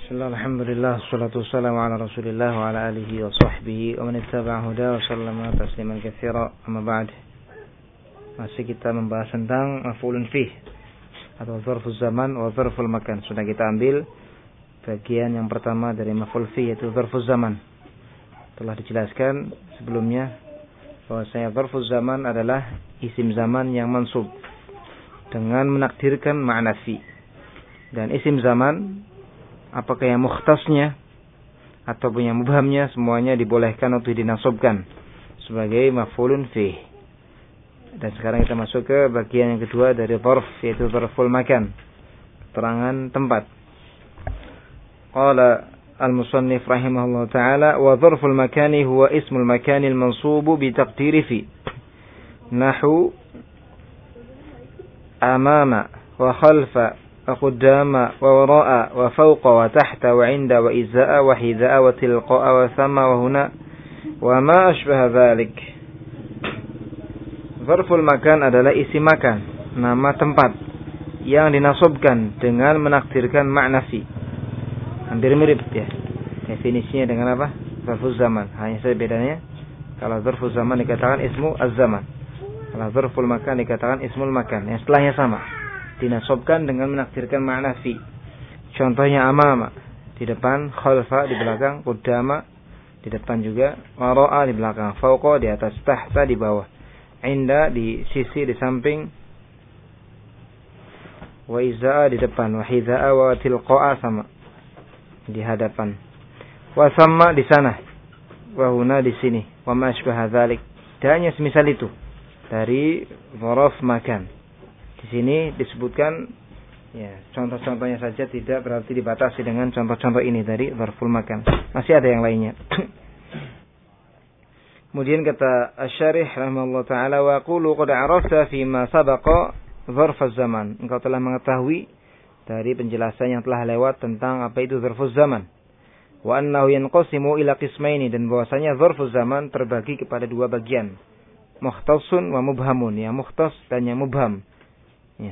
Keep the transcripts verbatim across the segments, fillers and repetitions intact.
Bismillah, alhamdulillah, salatu wassalamu ala rasulillah wa ala alihi wa sahbihi wa man ittaba'a huda wa sallama tasliman katsira. Amma ba'd. Masih kita membahas tentang maf'ulun fih atau dzarfuz zaman wa dzarful makan. Sudah kita ambil bagian yang pertama dari maf'ul fih, yaitu dzarfuz zaman. Telah dijelaskan sebelumnya bahwasanya dzarfuz zaman adalah isim zaman yang mansub dengan menakdirkan makna fi. Dan isim zaman, apakah yang mukhtasnya ataupun yang mubhamnya, semuanya dibolehkan untuk dinasabkan sebagai maf'ulun fih. Dan sekarang kita masuk ke bagian yang kedua dari dzarf, yaitu dzarful makan, keterangan tempat. Qala al-musannif rahimahullah ta'ala, wa dzarful makani huwa ismul makanil mansubu bi taqdiri fi, nahu amama wa khalfa wa qaddama wa wara'a wa fawqa wa tahta wa 'inda wa izaa'a wa hidaa'a wa tilqaa'a wa thamma wa huna wa ma ashbaha dhalik. Dzarful makan adalah isim makan, nama tempat yang dinasabkan dengan menakdirkan makna fi. Hampir mirip ya definisinya dengan apa? Dzarfuz zaman. Hanya saja bedanya, kalau dzarfuz zaman dikatakan ismu az-zaman, kalau dzarful makan dikatakan ismul makan. Yang setelahnya sama, dinasabkan dengan menakdirkan makna fi. Contohnya amama di depan, khalfa di belakang, qaddama di depan juga, wara'a di belakang, fawqa di atas, tahta di bawah, inda di sisi di samping, wa izaa'a di depan, wa hidaa'a wa tilqaa'a sama di hadapan, wa thamma di sana, wa huna di sini, wa ma ashbaha dzalik. Dan hanya semisal itu dari dzarf makan. Di sini disebutkan ya contoh-contohnya saja, tidak berarti dibatasi dengan contoh-contoh ini dari dzarful makan. Masih ada yang lainnya. Kemudian kata asy-syarih rahimahullah taala, wa qulu qad arafta fi ma sabaqa dzarfuz zaman. Engkau telah mengetahui dari penjelasan yang telah lewat tentang apa itu dzarfuz zaman. Wa annahu yanqasimu ila qismaini, dan bahwasanya dzarfuz zaman terbagi kepada dua bagian. Mukhtasun wa mubhamun, yang mukhtas dan yang mubham. Ya.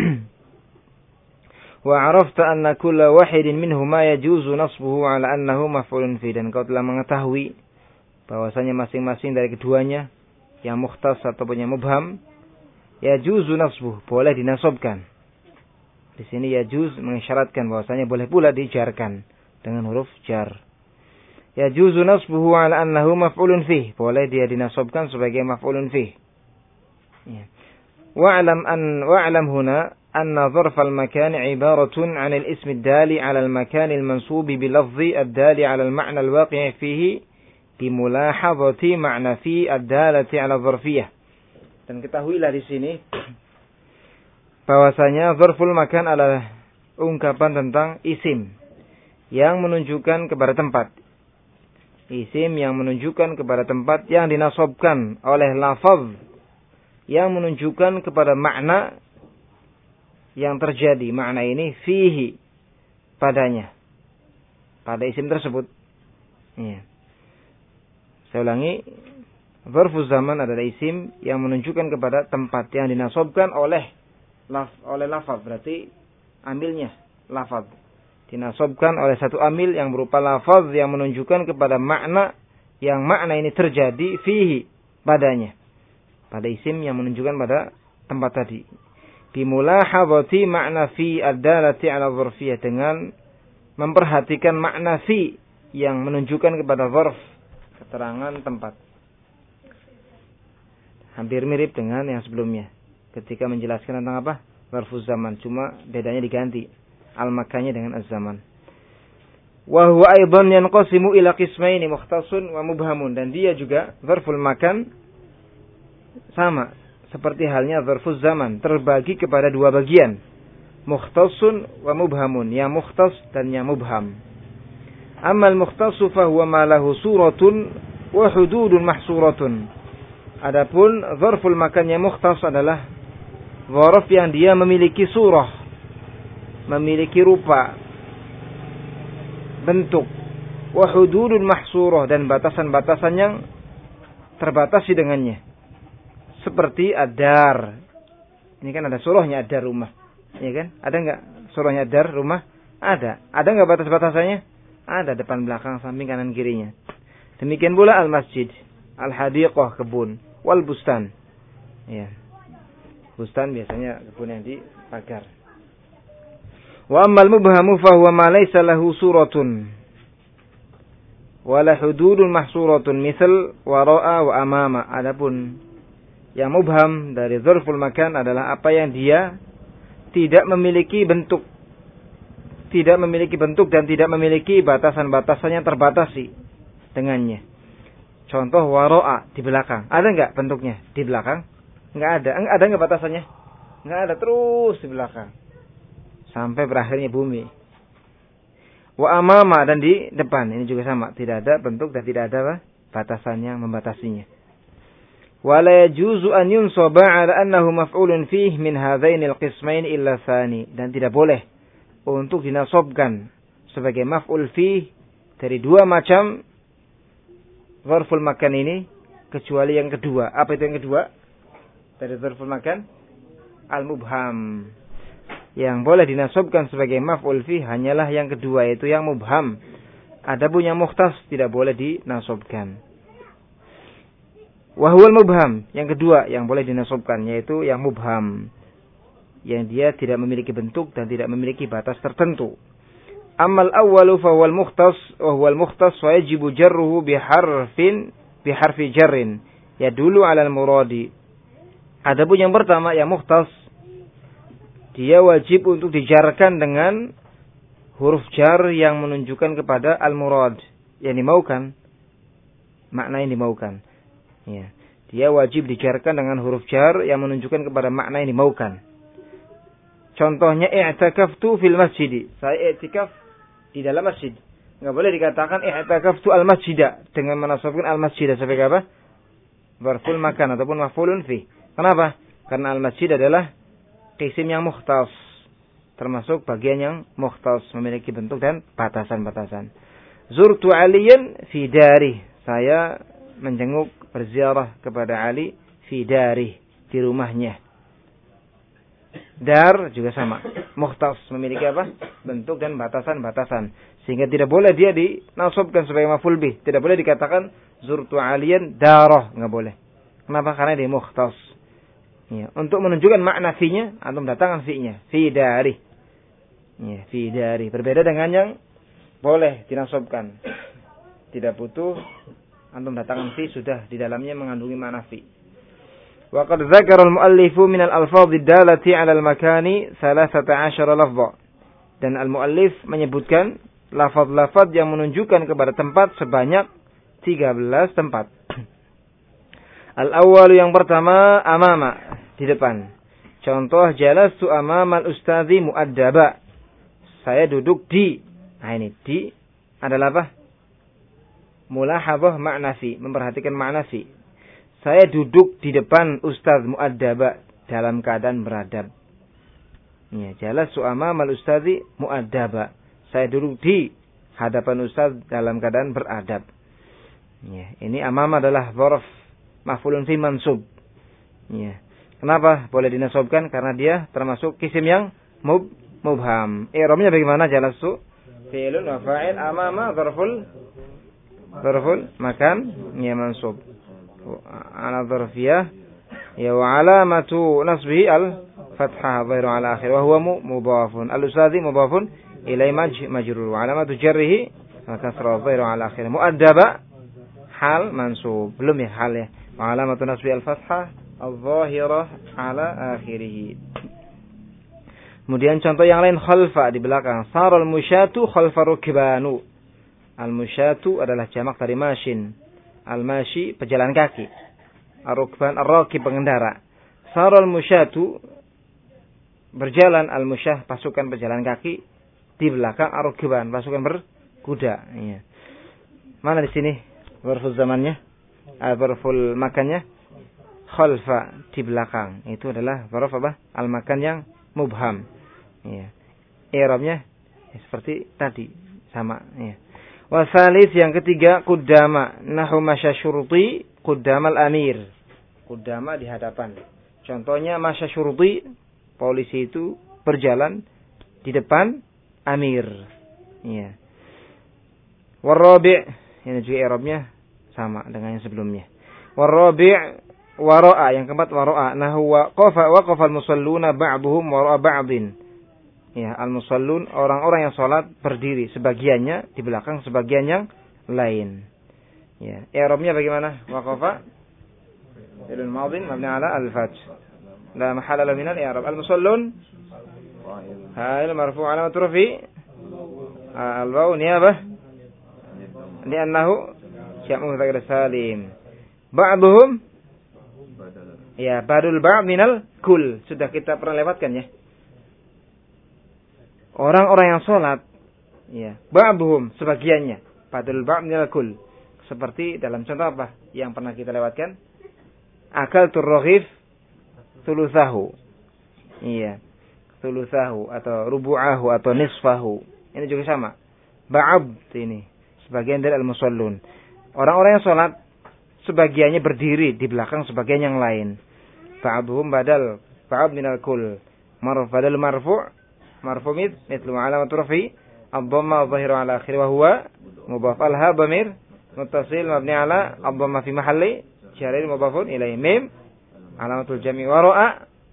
Wa arafta anna kulla wahidin minhuma yajuzu nasbuhu ala annahu maf'ulun fi, dan kau telah mengetahui bahwasanya masing-masing dari keduanya, yang mukhtas ataupun yang mubham, yajuzu nasbuhu, boleh dinasabkan. Di sini yajuz mengisyaratkan bahwasanya boleh pula dijarkan dengan huruf jar. Yajuzu nasbuhu ala annahu maf'ulun fi, boleh dia dinasabkan sebagai maf'ulun fi. Ya. Wa'lam an wa'lam huna anna dzarfal makan ibaratun 'an al-ism ad-dali 'ala al-makan al-mansub bi lafzi ad-dali 'ala al-ma'na al-waqi' fihi bi mulahadhati ma'na fi ad-dalati 'ala dzarfiyyah. Dan ketahuilah di sini bahwasanya dzarful makan adalah ungkapan tentang isim yang menunjukkan kepada tempat. Isim yang menunjukkan kepada tempat yang dinasabkan oleh lafaz yang menunjukkan kepada makna yang terjadi. Makna ini fihi, padanya, pada isim tersebut. Ya. Saya ulangi, dzarfuz zaman adalah isim yang menunjukkan kepada tempat yang dinasabkan oleh laf, oleh lafaz, berarti amilnya lafaz. Dinasabkan oleh satu amil yang berupa lafaz yang menunjukkan kepada makna, yang makna ini terjadi fihi, padanya, pada isim yang menunjukkan pada tempat tadi. Bimulahadhati makna fi ad-dalati 'ala dzarfiyyah, dengan memperhatikan makna fi yang menunjukkan kepada dzarf, keterangan tempat. Hampir mirip dengan yang sebelumnya ketika menjelaskan tentang apa? Dzarfuz zaman, cuma bedanya diganti al-makannya dengan az-zaman. Wa huwa aidan yanqasimu ila qismaini mukhtasun wa mubhamun, dan dia juga dzarful makan sama seperti halnya dzarfuz zaman, terbagi kepada dua bagian, mukhtasun wa mubhamun, yang mukhtas dan yang mubham. Amal mukhtasu fa huwa ma lahu suratun wa hududun mahsuratun. Adapun dzarful makan yang mukhtas adalah dzarf yang dia memiliki surah, memiliki rupa, bentuk, wa hududun mahsurah, dan batasan-batasan yang terbatasi dengannya. Seperti ad-dar. Ini kan ada surahnya, ad-dar rumah. Ya kan? Ada enggak surahnya ad-dar rumah? Ada. Ada nggak batas-batasannya? Ada, depan, belakang, samping, kanan, kirinya. Demikian pula al-masjid, al-hadiqah, kebun, wal bustan. Ya. Bustan biasanya kebun yang dipagar. Wa ammal mubhamu fa huwa ma laysa lahu suratun wala hududun mahsuratun misal wara'a wa amama. Adapun yang mubham dari dzarful makan adalah apa yang dia tidak memiliki bentuk, tidak memiliki bentuk dan tidak memiliki batasan-batasan yang terbatasi dengannya. Contoh wara'a, di belakang. Ada enggak bentuknya di belakang? Enggak ada. Ada enggak batasannya? Enggak ada, terus di belakang sampai berakhirnya bumi. Wa amama, dan di depan. Ini juga sama, tidak ada bentuk dan tidak ada batasan yang membatasinya. Wa la yajuzu an yunsaba 'ala annahu maf'ulun fihi min hadzainil qismain illa tsani, dan tidak boleh untuk dinasabkan sebagai maf'ul fihi dari dua macam dzarful makan ini kecuali yang kedua. Apa itu yang kedua? Dari dzarful makan al-mubham. Yang boleh dinasabkan sebagai maf'ul fihi hanyalah yang kedua, yaitu yang mubham. Adapun yang mukhtas tidak boleh dinasabkan. Wa huwal mubham, yang kedua yang boleh dinasabkan yaitu yang mubham, yang dia tidak memiliki bentuk dan tidak memiliki batas tertentu. Amal awwalu fa huwal mukhtas wa huwal mukhtas wa yajibu jarruhu biharfin biharfi jarrin yadullu 'ala al-muradi. Adapun yang pertama yang mukhtas, dia wajib untuk dijarkan dengan huruf jar yang menunjukkan kepada al-murad, yang dimaukan, makna yang dimaukan. Ya, dia wajib dijarkan dengan huruf jar yang menunjukkan kepada makna yang dimaukan. Contohnya i'takaftu fil masjid. Saya i'tikaf di dalam masjid. Enggak boleh dikatakan i'takaftu al-masjida dengan menasabkan al-masjida sebagai apa? Dzarful makan ataupun maf'ulun fi. Kenapa? Karena al-masjid adalah isim yang mukhtas, termasuk bagian yang mukhtas, memiliki bentuk dan batasan-batasan. Zurtu Aliyan fi dari. Saya menjenguk, berziarah kepada Ali fi dari, di rumahnya. Dar juga sama, mukhtas, memiliki apa? Bentuk dan batasan-batasan. Sehingga tidak boleh dia dinasabkan sebagai maf'ul bih. Tidak boleh dikatakan zurtu Aliyan darah, enggak boleh. Kenapa? Karena dia mukhtas. Ya, untuk menunjukkan makna fi-nya, antum datangkan fi-nya, fi dari. Ya, fi dari. Berbeda dengan yang boleh dinasabkan. Tidak butuh antum datangkan fi, sudah di dalamnya mengandungi makna fi. Wa qad dzakara al-muallifu min al-alfadh ad-dallati 'ala al-makani thalathata 'ashara lafdha. Dan al-muallif menyebutkan lafaz-lafaz yang menunjukkan kepada tempat sebanyak tiga belas tempat. Al-awwalu, yang pertama, amama, di depan. Contoh, jalastu amamal ustadzi mu'addaba. Saya duduk di. Nah ini, di adalah apa? Mulahadhah makna fi, memperhatikan makna fi. Saya duduk di depan ustadz mu'addaba, dalam keadaan beradab. Ya, jalastu amamal ustadzi mu'addaba. Saya duduk di hadapan ustadz dalam keadaan beradab. Ya, ini amama adalah dzarf maf'ulun fi mansub. Ya. Kenapa boleh dinasabkan? Karena dia termasuk isim yang mub, mubham. I'rabnya bagaimana? Jalastu fi'lun wa fa'il amama dzarful dzarful makan ya mansub. Ala dzarfiyah ya wa alamatu nasbihi al fathah dhairu ala akhir wa huwa mudhafun. Al-ustadzi mudhafun ilai majrur wa alamatu jarrihi kasra dhairu ala akhir. Mu'addaba hal mansub. Belum ya hal ya. Wa alamatu nasbihi al-fathah al-zahirah ala akhirih. Kemudian contoh yang lain, khalfa, di belakang. Saral musyatu khalfa rukbanu. Al-musyatu adalah jamak dari mashin. Al-mashi, pejalan kaki. Ar-rukban, ar-rakib, pengendara. Saral musyatu, berjalan. Al-musyah, pasukan pejalan kaki. Di belakang ar-rukban, pasukan berkuda. Ya. Mana di sini dzarful zamannya? Dzarful makannya? Khalfa, di belakang. Itu adalah dzarf apa? Al-makan yang mubham. Ya. I'rabnya ya, seperti tadi, sama ya. Wa tsalits, yang ketiga, qaddama, nahu masya syurti qaddamal amir. Qaddama, di hadapan. Contohnya masya syurti, polisi itu berjalan di depan amir. Ya. Warabi' ini juga i'rabnya sama dengan yang sebelumnya. Warabi' wara'a, yang keempat wara'a. Nah huwa qafa waqafa al-musalluna ba'dhum wara'a ba'dhin. Ya, al-musallun orang-orang yang salat berdiri sebagiannya di belakang sebagian yang lain. Ya, i'rabnya bagaimana? Waqafa fi'lun madhin mabni 'ala al-fath. La mahalla lahu min al-i'rab. Al-musallun fa'il marfu' 'alamat rafi' al-waw niyabah li'annahu jam'u mudzakkar salim. Ba'dhum ya, badul ba'd minal kul. Sudah kita pernah lewatkan ya. Orang-orang yang sholat, ya, ba'dhum sebagiannya, badul ba'd minal kul. Seperti dalam contoh apa yang pernah kita lewatkan? Akal turrohif thuluthahu. Iya. Thuluthahu atau rubu'ahu atau nisfahu. Ini juga sama. Ba'd ini sebagian dari al-musallun. Orang-orang yang sholat sebagiannya berdiri di belakang sebagian yang lain. Ba'dhum badal ba'd minal kul. Marfu badal marfu' marfu' mid mithlu alamat rafi ad-dhamma adh-dhahiru ala akhir wa huwa mudhaf al-ha dhamir muttasil mabni ala ad-dhamma fi mahalli jarrin mudhafun ilayhi. Mim alamatul jam'i wa ra'a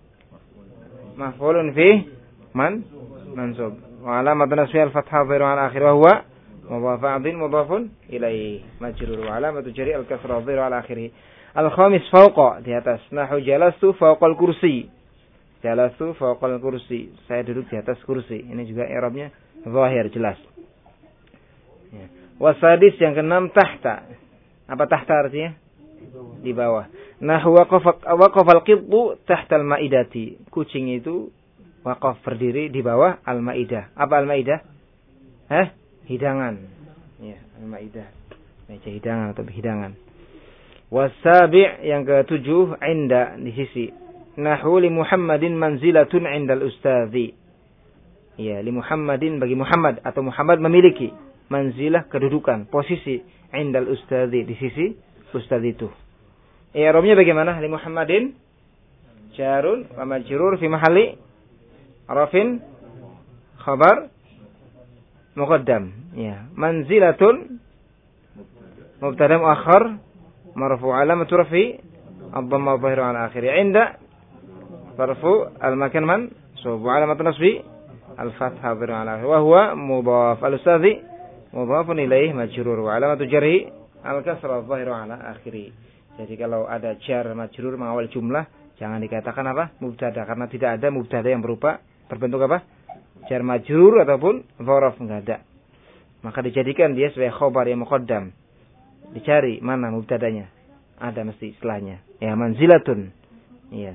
maf'ulun fi man mansub wa alamat nasbi al-fathah adh-dhahiru ala akhir wa huwa mudhaf adhin mudhafun ilayhi majrur wa alamatu jarri al-kasra adh-dhahiru ala akhirih. Al-khamis fawqa, di atas. Nahu jalastu fawqal kursi. Jalastu fawqal kursi. Saya duduk di atas kursi. Ini juga i'rabnya zahir, jelas. Ya. Wasadis yang keenam tahta. Apa tahta artinya? Di bawah. Nahu waqafal qittu tahta al-ma'idati. Kucing itu waqaf berdiri di bawah al-ma'idah. Apa al-ma'idah? Hah? Hidangan. Ya, al-ma'idah. Meja hidangan atau hidangan. Wasabi' yang ketujuh inda, di sisi. Nahu li Muhammadin manzilatun indal ustadzi. Ya, li Muhammadin bagi Muhammad atau Muhammad memiliki manzilah kedudukan, posisi indal ustadzi di sisi ustadz itu. I'rabnya bagaimana? Li Muhammadin jarun wa majrur fi mahalli rafin khabar muqaddam. Ya, manzilatun mubtada muakhar marfu' alamatu rafi ad-dhamma adh-dhahiru ala akhirih. Inda marfu' al-makan mansub wa alamatu nasbi al-fathah adh-dhahiru ala akhirih wa huwa mudhaf al-ustadzi mudhafun ilaih majrur wa alamatu jarhi al-kasra adh-dhahiru ala akhirih. Jadi kalau ada jar majrur mengawal jumlah jangan dikatakan apa? Mubtada, karena tidak ada mubtada yang berupa berbentuk apa? Jar majrur ataupun dzaraf, enggak ada. Maka dijadikan dia sebagai khabar yang muqaddam. Dicari mana mubtadanya. Ada mesti istilahnya. Ya, manzilatun. Iya.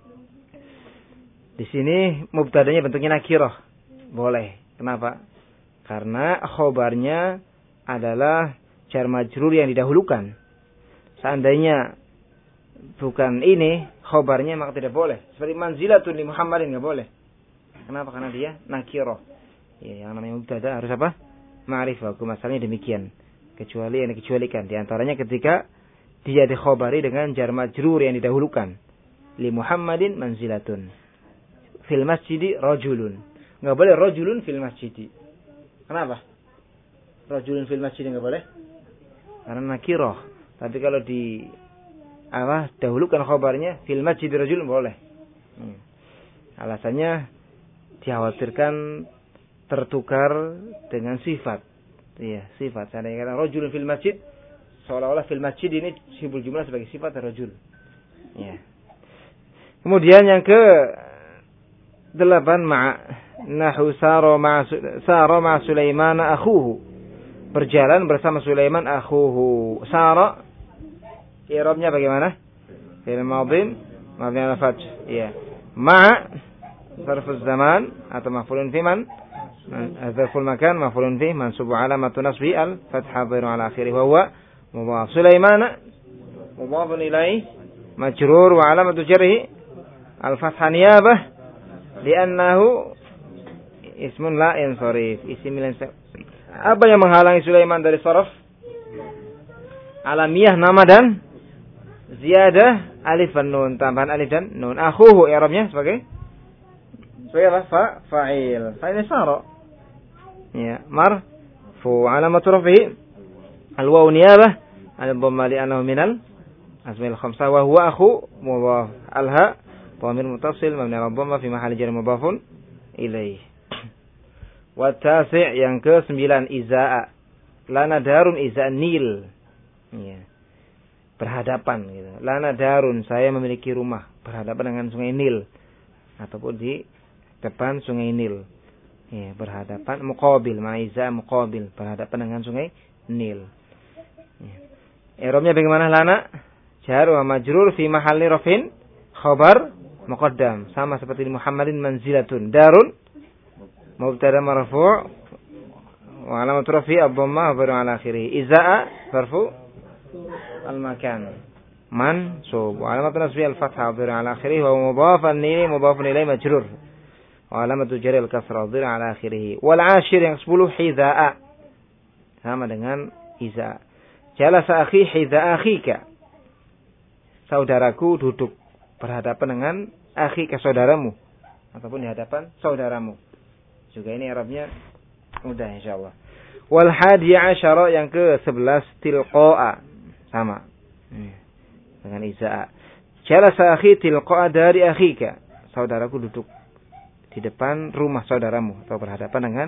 Di sini mubtadanya bentuknya nakirah. Boleh. Kenapa? Karena khabarnya adalah jar majrur yang didahulukan. Seandainya bukan ini khabarnya maka tidak boleh. Seperti manzilatun li Muhammadin enggak boleh. Kenapa? Karena dia nakirah. Ya, yang namanya mubtada harus apa? Ma'rifah. Masalahnya demikian. Kecuali yang dikecualikan. Di antaranya ketika dia dikhobari dengan jar majrur yang didahulukan. Li Muhammadin manzilatun. Fil masjidi rajulun. Enggak boleh rajulun fil masjidi. Kenapa? Rajulun fil masjidi enggak boleh? Karena nakirah. Tapi kalau di apa dahulukan khobarnya fil masjidi rajulun boleh. Hmm. Alasannya dikhawatirkan tertukar dengan sifat. Iya, sifat. Saya kata rajulun fil masjid, seolah-olah fil masjid ini sibul jumlah sebagai sifat rajul. Ya. Kemudian yang ke delapan ma' nahu sara ma' sara ma' Sulaiman akhuhu. Berjalan bersama Sulaiman akhuhu. Sara i'rabnya bagaimana? Fi'il madhin mabni 'ala fath. Iya. Ma' zarfuz zaman atau maf'ulun fi man. Zarful makan maf'ulun fi mansub 'alamatu nasbi al-fathah dhairu 'ala akhirih wa huwa mudhaf. Sulaiman mudhafun ilaih majrur wa 'alamatu jarhi al-fathah niyabah li'annahu ismun la yansarif. Isim la yansarif. Apa yang menghalangi Sulaiman dari saraf? Alamiah nama dan ziyadah alif dan nun, tambahan alif dan nun. Akhuhu i'rabnya sebagai sebagai apa? Fa fa'il. Fa'il sara. Ya, marfu. Alamat rafihi al-waw niyabah al-dhamma li annahu minal asmaul khamsah wa huwa akhu mudhaf. Al-ha dhamir muttasil mabni 'ala dhamma fi mahalli jar mudhafun ilaih. Wa tasi' yang kesembilan izaa. Lana darun izaa nil. Ya. Berhadapan gitu. Lana darun, saya memiliki rumah berhadapan dengan sungai Nil ataupun di depan sungai Nil. Ya, berhadapan muqabil, maiza muqabil, berhadapan dengan sungai Nil. Ya. I'rabnya bagaimana lana? Jar wa majrur fi mahalli rafin khabar muqaddam, sama seperti Muhammadin manzilatun. Darun mubtada marfu' wa alamatu rafi' ad-dhamma wa ala akhirih. Izaa marfu' al-makan mansub wa alamat nasbi al-fathah dhir ala akhirih wa mudhaf an-nil mudhaf ilayhi majrur wa alamat jar al-kasrah dhir ala akhirih. Wal ashir yang sepuluh hidza'a, sama dengan hiza. Jalasa akhi hidza'a akhika, saudaraku duduk berhadapan dengan akhika, saudaramu, ataupun di hadapan saudaramu. Juga ini Arabnya mudah insyaallah. Wal hadi asyara yang ke sebelas tilqa'a, sama dengan izaa. Jalasa akhi tilqa'a dari akhika, saudaraku duduk di depan rumah saudaramu atau berhadapan dengan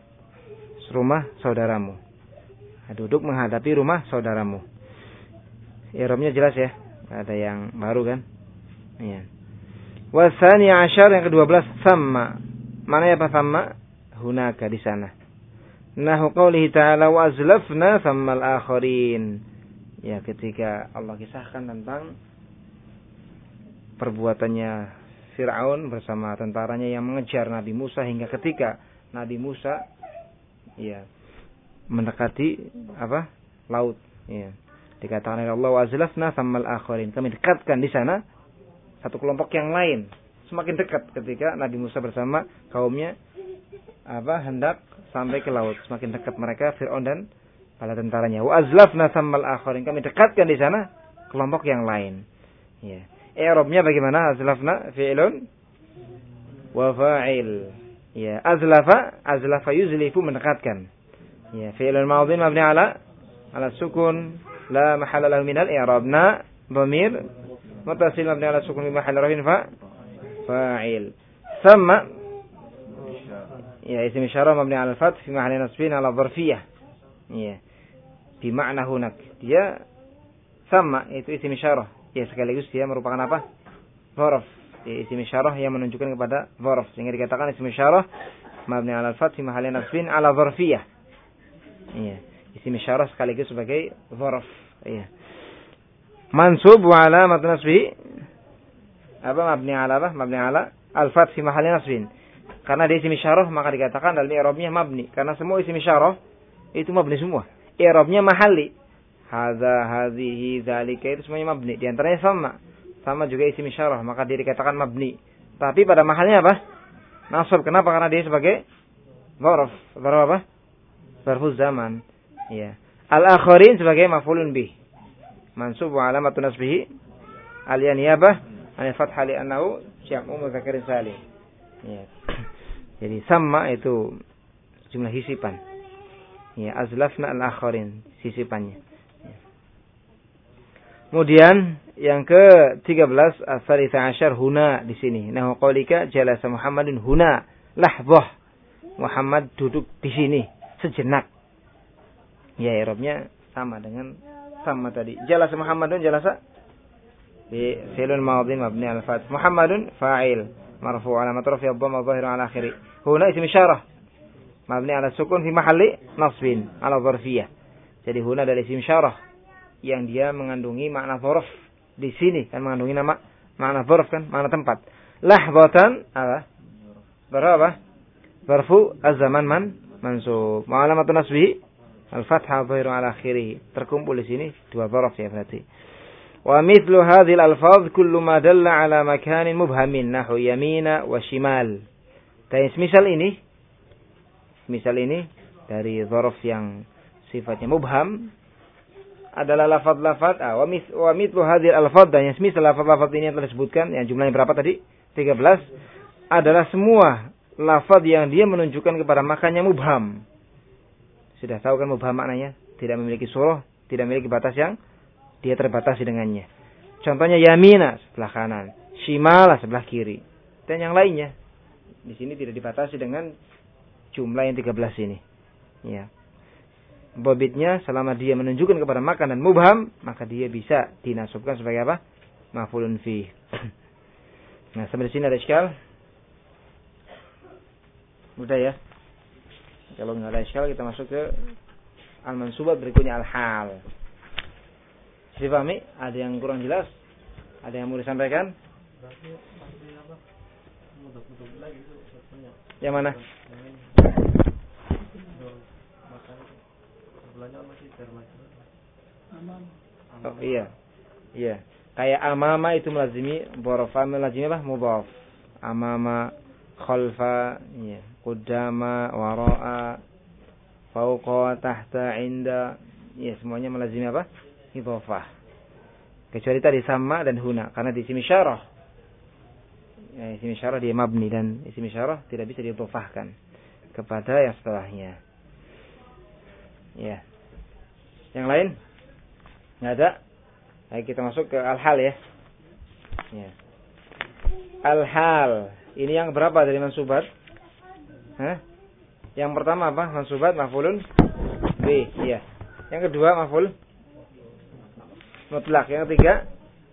rumah saudaramu. Duduk menghadapi rumah saudaramu. I'rabnya jelas ya, ada yang baru kan? Iya. Wasani asyar yang kedua belas sama. Mana ya apa sama? Hunaka, di sana. Nahu qaulihi ta'ala wa azlafna thammal akharin. Ya, ketika Allah kisahkan tentang perbuatannya Fir'aun bersama tentaranya yang mengejar Nabi Musa hingga ketika Nabi Musa ya mendekati apa? Laut, ya. Dikatakan oleh Allah wa azlafna thammal akharin. Kami dekatkan di sana satu kelompok yang lain. Semakin dekat ketika Nabi Musa bersama kaumnya apa hendak sampai ke laut. Semakin dekat mereka Fir'aun dan bala tentaranya. Wa azlafna thammal akharin. Kami dekatkan di sana kelompok yang lain. Ya. I'rabnya bagaimana? Azlafna fi'lun wa fa'il. Ya, azlafa, azlafa yuzlifu, mendekatkan. Ya, fi'lun madhin mabni ala ala sukun la mahalla lahu min al-i'rab. Na dhamir muttasil mabni ala sukun bi mahalli rafin fa fa'il. Thamma ya isim isyarah mabni ala al-fath fi mahalli nasbin ala dharfiyah. Ya. Bi makna hunak. Dia sama itu isim isyarah. Ya, sekaligus dia merupakan apa? Dzarf. Ya, isim isyarah yang menunjukkan kepada dzarf. Sehingga dikatakan isim isyarah mabni ala al-fath fi mahalli nasbin ala dharfiyah. Iya, isim isyarah sekaligus sebagai dzarf. Iya. Mansub wa alamat nasbi apa mabni ala apa? Mabni ala al-fath fi mahalli nasbin. Karena dia isim isyarah maka dikatakan dalam i'rabnya mabni. Karena semua isim isyarah itu mabni semua. I'rabnya mahalli. Hadza, hadhihi, dzalika itu semuanya mabni. Di antaranya sama. Sama juga isim isyarah, maka dia dikatakan mabni. Tapi pada mahalnya apa? Nasab. Kenapa? Karena dia sebagai dzarf. Dzarf apa? Dzarfuz zaman. Ya. Al-akharin sebagai maf'ulun bih. Mansub wa alamatun nasbihi al-yaniyabah anil fathah li annahu jam'u mudzakkarin salim. Ya. Jadi sama itu jumlah hisipan. Ya, azlafna al-akharin, sisipannya. Ya. Kemudian yang ke tiga belas as-salisa asyar huna di sini. Nahu qaulika jalasa Muhammadun huna lahzah. Muhammad duduk di sini sejenak. Ya, i'rabnya sama dengan sama tadi. Jalasa Muhammadun, jalasa bi fi'lun madhin mabni al fath. Muhammadun fa'il marfu' alamat rafi' ad-dhamma adh-dhahira ala akhirih. Huna isim isyarah mabni ala sukun fi mahalli nasbin ala dzarfiyah. Jadi huna dari isim isyarah yang dia mengandungi makna dzarf di sini kan, mengandungi nama makna dzarf kan, makna tempat. Lahzatan apa? Berapa? Zarfu az-zaman man mansub. Wa alamatun nasbihi al-fathah adh-dhahiru ala akhirih. Terkumpul di sini dua dzarf ya berarti. Wa mithlu hadhil alfaz kullu ma dalla ala makanin mubhamin nahu yamina wa shimal. Dan misal ini misal ini dari dzarf yang sifatnya mubham adalah lafaz-lafaz ah, wa mithlu hadhil alfaz, dan yang misal lafaz-lafaz ini yang telah disebutkan yang jumlahnya berapa tadi? tiga belas adalah semua lafaz yang dia menunjukkan kepada maknanya mubham. Sudah tahu kan mubham maknanya? Tidak memiliki surah, tidak memiliki batas yang dia terbatasi dengannya. Contohnya yamina, sebelah kanan. Shimala, sebelah kiri. Dan yang lainnya. Di sini tidak dibatasi dengan jumlah yang tiga belas ini. Ya. Bobitnya selama dia menunjukkan kepada makan dan mubham, maka dia bisa dinasubkan sebagai apa? Maf'ulun fi. Nah, sampai di sini ada iskal? Mudah ya? Kalau nggak ada iskal, kita masuk ke al-mansubat, berikutnya al-hal. Dipahami? Ada yang kurang jelas? Ada yang mau disampaikan? Yang mana? Oh iya. Iya. Kayak amama itu melazimi borofa, melazimi apa? Mudhaf. Amama, khalfa, iya. Qudama, wara'a, fauqa, tahta, inda. Iya, semuanya melazimi apa? Idhofah. Kecuali tadi sama dan huna, karena di isim isyarah. Ya, isim isyarah dia mabni, dan isim isyarah tidak bisa diidhofahkan kepada yang setelahnya. Ya. Yang lain? Enggak ada? Baik, kita masuk ke al-hal ya. Ya. Al-hal. Ini yang berapa dari mansubat? Hah? Yang pertama apa? Mansubat maf'ulun bi. Iya. Yang kedua maf'ul mutlak. Yang ketiga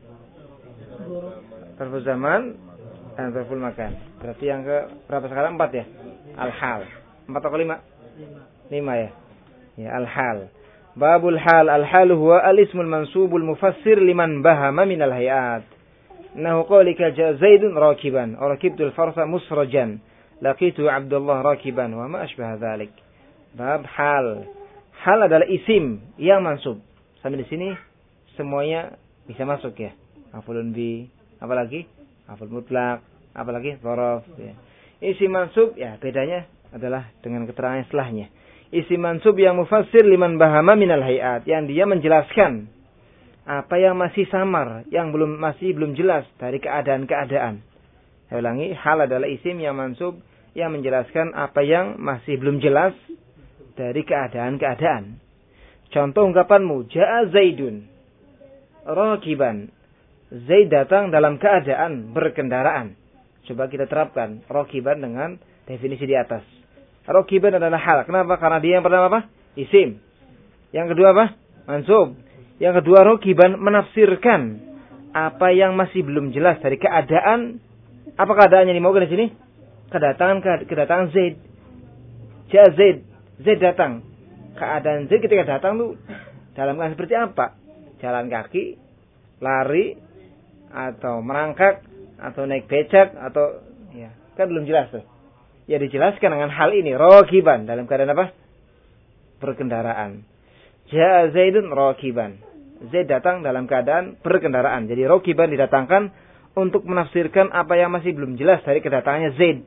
zarful zaman dan zarful makan. Berarti yang ke berapa sekarang? Empat ya? Al-hal. Empat atau lima? Lima ya. Ya, al-hal. Babul hal. Al-hal huwa al-ismul mansubul mufassir liman bahama minal hayat. Nahu qawlika ja'a Zaidun rakiban. Rakibtul farsa musrajan. Laqitu Abdullah rakiban. Wa ma ashbaha dhalik. Bab hal. Hal adalah isim yang mansub. Sampai di sini semuanya bisa masuk ya. Maf'ulun bi. Apalagi? Maf'ul mutlak. Apalagi? Dzaraf. Ya. Isim mansub ya bedanya adalah dengan keterangan setelahnya. Isim mansub yang mufassir liman bahama minal hayat, yang dia menjelaskan apa yang masih samar, yang belum masih belum jelas dari keadaan-keadaan. Saya ulangi, hal adalah isim yang mansub yang menjelaskan apa yang masih belum jelas dari keadaan-keadaan. Contoh ungkapanmu, ja'a Zaidun rakiban. Zaid datang dalam keadaan berkendaraan. Coba kita terapkan rakiban dengan definisi di atas. Rakiban adalah hal. Kenapa? Karena dia yang pertama apa? Isim. Yang kedua apa? Mansub. Yang kedua rakiban menafsirkan apa yang masih belum jelas dari keadaan. Apa keadaannya dimaukan di sini? Kedatangan kedatangan Zaid. Ja Zaid. Zaid datang. Keadaan Zaid ketika datang tuh dalam keadaan seperti apa? Jalan kaki, lari, atau merangkak, atau naik becak, atau ya kan belum jelas tuh. Ya dijelaskan dengan hal ini, rakiban, dalam keadaan apa? Berkendaraan. Ja'a Zaidun rakiban. Zaid datang dalam keadaan berkendaraan. Jadi rakiban didatangkan untuk menafsirkan apa yang masih belum jelas dari kedatangannya Zaid.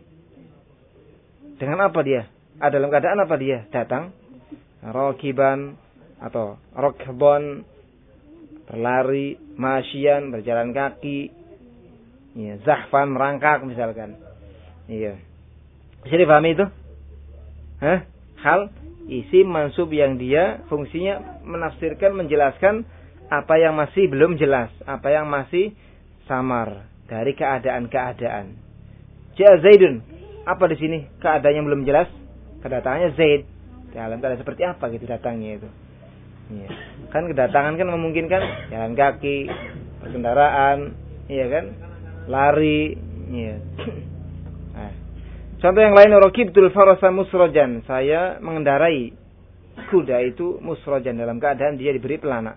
Dengan apa dia? Ah, dalam keadaan apa dia datang? Rakiban atau rakbon, berlari, masyian, berjalan kaki, ya, zahfan, merangkak misalkan. Iya. Bisa dipahami itu? Hah? Hal isim mansub yang dia fungsinya menafsirkan, menjelaskan apa yang masih belum jelas, apa yang masih samar dari keadaan-keadaan. Ja'a Zaidun. Apa di sini? Keadaan yang belum jelas. Kedatangannya Zaid. Dalam keadaan seperti apa gitu datangnya itu? Ya. Kan kedatangan kan memungkinkan jalan kaki, berkendaraan, iya kan? Lari, iya. Nah. Contoh yang lain, rakibtul farasa musrajan. Saya mengendarai kuda itu musrajan dalam keadaan dia diberi pelana.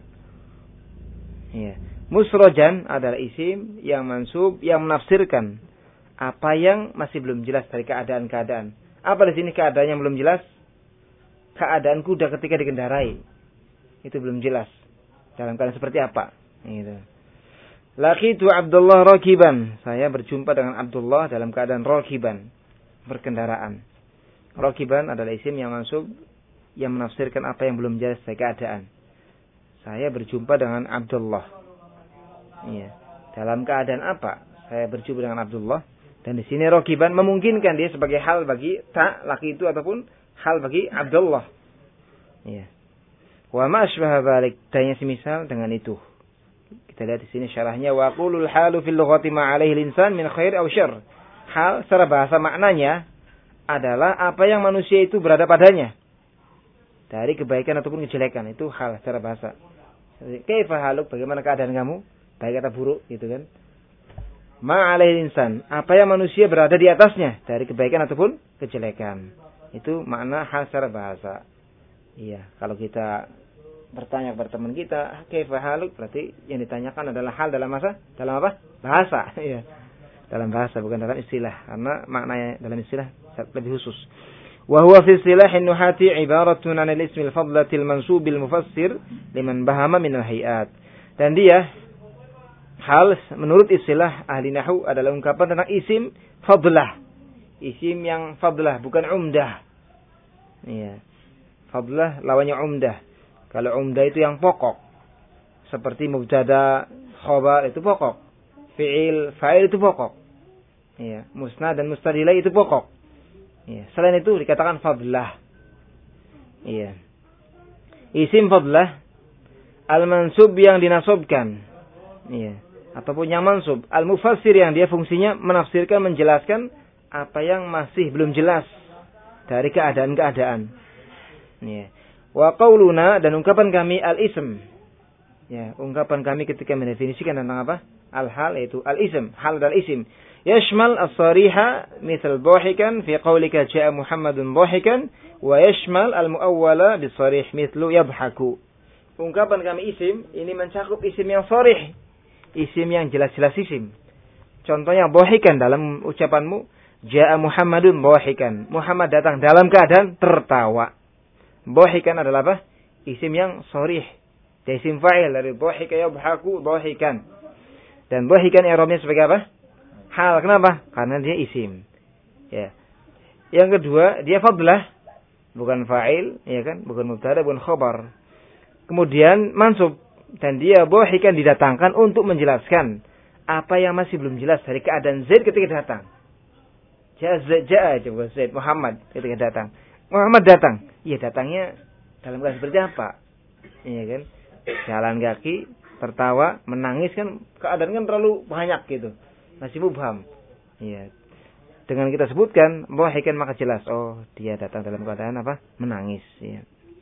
Iya. Musrajan adalah isim yang mansub yang menafsirkan apa yang masih belum jelas dari keadaan-keadaan. Apa di sini keadaan yang belum jelas? Keadaan kuda ketika dikendarai. Itu belum jelas. Dalam keadaan seperti apa? Gitu. Laqitu Abdullah rakiban. Saya berjumpa dengan Abdullah dalam keadaan rakiban. Berkendaraan. Rakiban adalah isim yang mansub yang menafsirkan apa yang belum jelas dari keadaan. Saya berjumpa dengan Abdullah. Iya. Dalam keadaan apa? Saya berjumpa dengan Abdullah. Dan di sini rakiban memungkinkan dia sebagai hal bagi ta laki itu ataupun hal bagi Abdullah. Ya. Wa ma asbaha dzalik, dan yang semisal dengan itu. Kita lihat di sini syarahnya, wa qulul halu fil lughati ma alaihi al-insan min khair aw syarr. Hal secara bahasa maknanya adalah apa yang manusia itu berada padanya dari kebaikan ataupun kejelekan. Itu hal secara bahasa. Kaifa haluk, bagaimana keadaan kamu? Baik atau buruk, gitu kan? Ma alaihi al-insan, apa yang manusia berada di atasnya dari kebaikan ataupun kejelekan. Itu makna hal secara bahasa. Iya, kalau kita bertanya kepada teman kita, kaifa haluk, berarti yang ditanyakan adalah hal dalam masa, dalam apa? Bahasa, iya. Dalam bahasa, bukan dalam istilah, karena maknanya dalam istilah lebih khusus. Wa huwa fi istilahin nuhati ibaratun 'anil ismil fadlatil mansubil mufassir liman bahama minal hayat. Dan dia hal menurut istilah ahli nahwu adalah ungkapan tentang isim fadlah. Isim yang fadlah, bukan umdah. Iya. Fadlah lawannya umdah. Kalau umdah itu yang pokok. Seperti mubtada, khabar itu pokok. Fi'il, fa'il itu pokok. Iya, musnad dan mustadilai itu pokok. Iya, selain itu dikatakan fadlah. Iya. Isim fadlah al-mansub yang dinasobkan. Iya, ataupun yang mansub, al-mufassir yang dia fungsinya menafsirkan, menjelaskan apa yang masih belum jelas dari keadaan-keadaan. Iya. Wa qauluna, dan ungkapan kami al-ism. Ya, ungkapan kami ketika mendefinisikan tentang apa? Al-hal, yaitu al-ism, hal dan isim. Yashmal as-sariha mithal dhahikan fi qaulika ja'a Muhammadun dhahikan, wa yashmal al-muawwala bis-sarih mithlu yadhaku. Ungkapan kami isim ini mencakup isim yang sharih, isim yang jelas-jelas isim. Contohnya dhahikan dalam ucapanmu, ja'a Muhammadun dhahikan. Muhammad datang dalam keadaan tertawa. Dhahikan adalah apa? Isim yang sharih. Dari isim fa'il dari dhahika yadhaku dhahikan. Dan dhahikan i'rabnya sebagai apa? Hal. Kenapa? Karena dia isim. Ya. Yang kedua, dia fadlah, bukan fa'il, ya kan? Bukan mubtada, bukan khabar. Kemudian mansub, dan dia dhahikan didatangkan untuk menjelaskan apa yang masih belum jelas dari keadaan Zaid ketika datang. Ja'a ja'a coba Zaid Muhammad ketika datang. Muhammad datang. Iya, datangnya dalam keadaan seperti apa? Iya kan? Jalan kaki, tertawa, menangis kan, keadaan kan terlalu banyak gitu. Masih mubham. Iya. Dengan kita sebutkan dhahikan maka jelas, oh, dia datang dalam keadaan apa? Menangis, iya.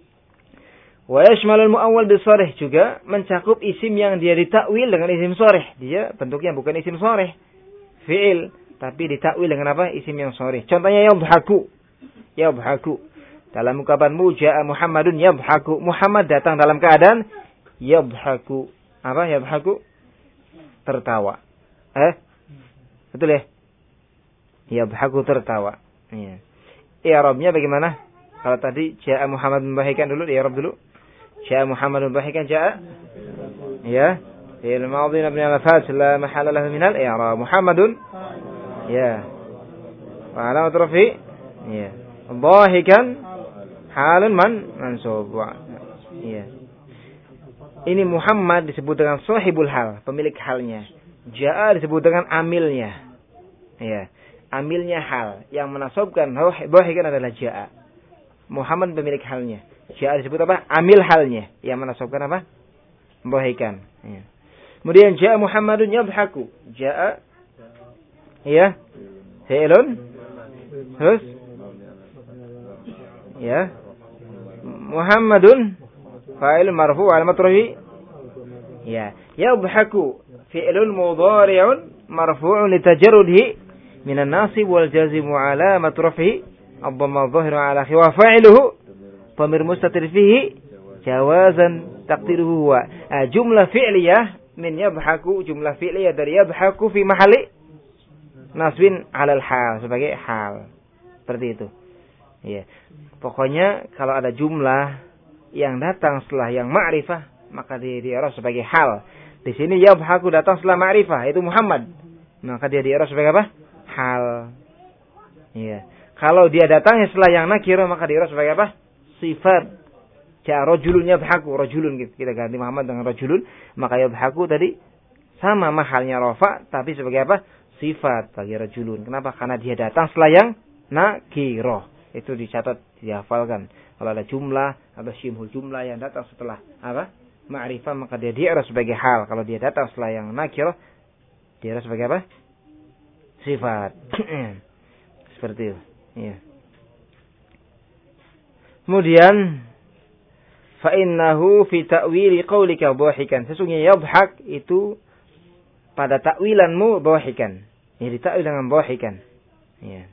Wa yashmalul muawwal bisharih, juga mencakup isim yang dia ditakwil dengan isim sharih. Dia bentuknya bukan isim sharih, fi'il, tapi ditakwil dengan apa? Isim yang sharih. Contohnya yadhaku. Yadhaku. Dalam ungkapanmu ja'a Muhammadun yadhaku. Muhammad datang dalam keadaan yadhaku. Apa yadhaku? Tertawa. Eh? Betul ya? Yadhaku tertawa. Iya. I'rabnya bagaimana? Kalau tadi ja'a Muhammadun dhahikan dulu, i'rab dulu. Ja'a Muhammadun dhahikan ja'a. Ya. Fi'il madhi mabni 'ala al-fath la mahalla lahu min al-i'rab. Muhammadun. Ya. Wa 'alamat rafi. Ya. Dhahikan halun man mansub. Iya. Ini Muhammad disebut dengan sahibul hal, pemilik halnya. Ja'a disebut dengan amilnya. Iya. Amilnya hal, yang menasabkan dhahikan adalah ja'a. Muhammad pemilik halnya. Ja'a disebut apa? Amil halnya, yang menasabkan apa? Dhahikan. Iya. Kemudian ja'a Muhammadun yadhaku. Ja'a, iya, fi'lun. Terus ya, Muhammadun fa'il marfu' alamat rafi'. Ya, yadhaku fi'lun mudhari'un marfu'un litajarrudhi min an-nasib wal jazim wa alamat rafi'i ad-dhamma adh-dhahiru 'ala akhirih wa fa'iluhu dhamir mustatir fihi jawazan taqdiruhu huwa. Jumlah fi'liyah min yadhaku, jumlah fi'liyah dari yadhaku fi mahalli nasbin 'ala al-hal, sebagai hal. Seperti itu. Ya. Pokoknya kalau ada jumlah yang datang setelah yang ma'rifah, maka dia di-i'rab sebagai hal. Di sini yadhaku datang setelah ma'rifah, itu Muhammad. Maka dia di-i'rab sebagai apa? Hal. Iya. Kalau dia datangnya setelah yang nakirah, maka di-i'rab sebagai apa? Sifat. Ja rajulun yadhaku, rajulun kita ganti Muhammad dengan rajulun, maka yadhaku tadi sama mahalnya rafa, tapi sebagai apa? Sifat bagi rajulun. Kenapa? Karena dia datang setelah yang nakirah. Itu dicatat, dihafalkan. Kalau ada jumlah atau syibhul jumlah yang datang setelah apa? Ma'rifah, maka dia di'rab sebagai hal. Kalau dia datang setelah yang nakirah, di'rab sebagai apa? Sifat. Seperti itu. Ya. Kemudian fa innahu fi ta'wili qaulika dhahikan. Sesungguhnya yadhhak itu pada takwilanmu dhahikan. Ya, ditakwil dengan dhahikan. Ya.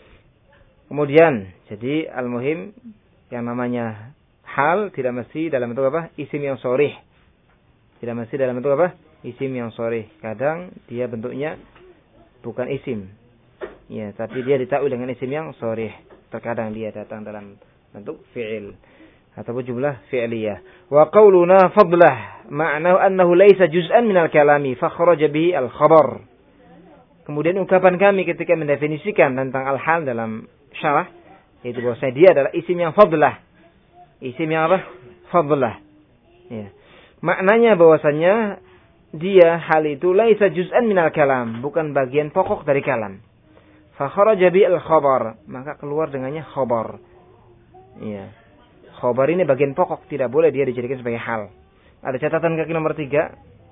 Kemudian, jadi al-muhim yang namanya hal tidak mesti dalam bentuk apa? Isim yang sharih. Tidak mesti dalam bentuk apa? Isim yang sharih. Kadang dia bentuknya bukan isim. Ya, tapi dia ditakwil dengan isim yang sharih. Terkadang dia datang dalam bentuk fi'il ataupun jumlah fi'liyah. Wa qauluna fadlah ma'nahu annahu laysa juz'an minal kalami fa kharaja bihi al-khabar. Kemudian ungkapan kami ketika mendefinisikan tentang al-hal dalam syarah, yaitu bahwasanya dia adalah isim yang fadlah. Isim yang apa? Fadlah. Ya. Maknanya bahwasanya dia hal itu laysa juz'an minal kalam, bukan bagian pokok dari kalam. Fa kharaja bihi al-khabar, maka keluar dengannya khabar. Iya. Khobar ini bagian pokok, tidak boleh dia dijadikan sebagai hal. Ada catatan kaki nomor tiga.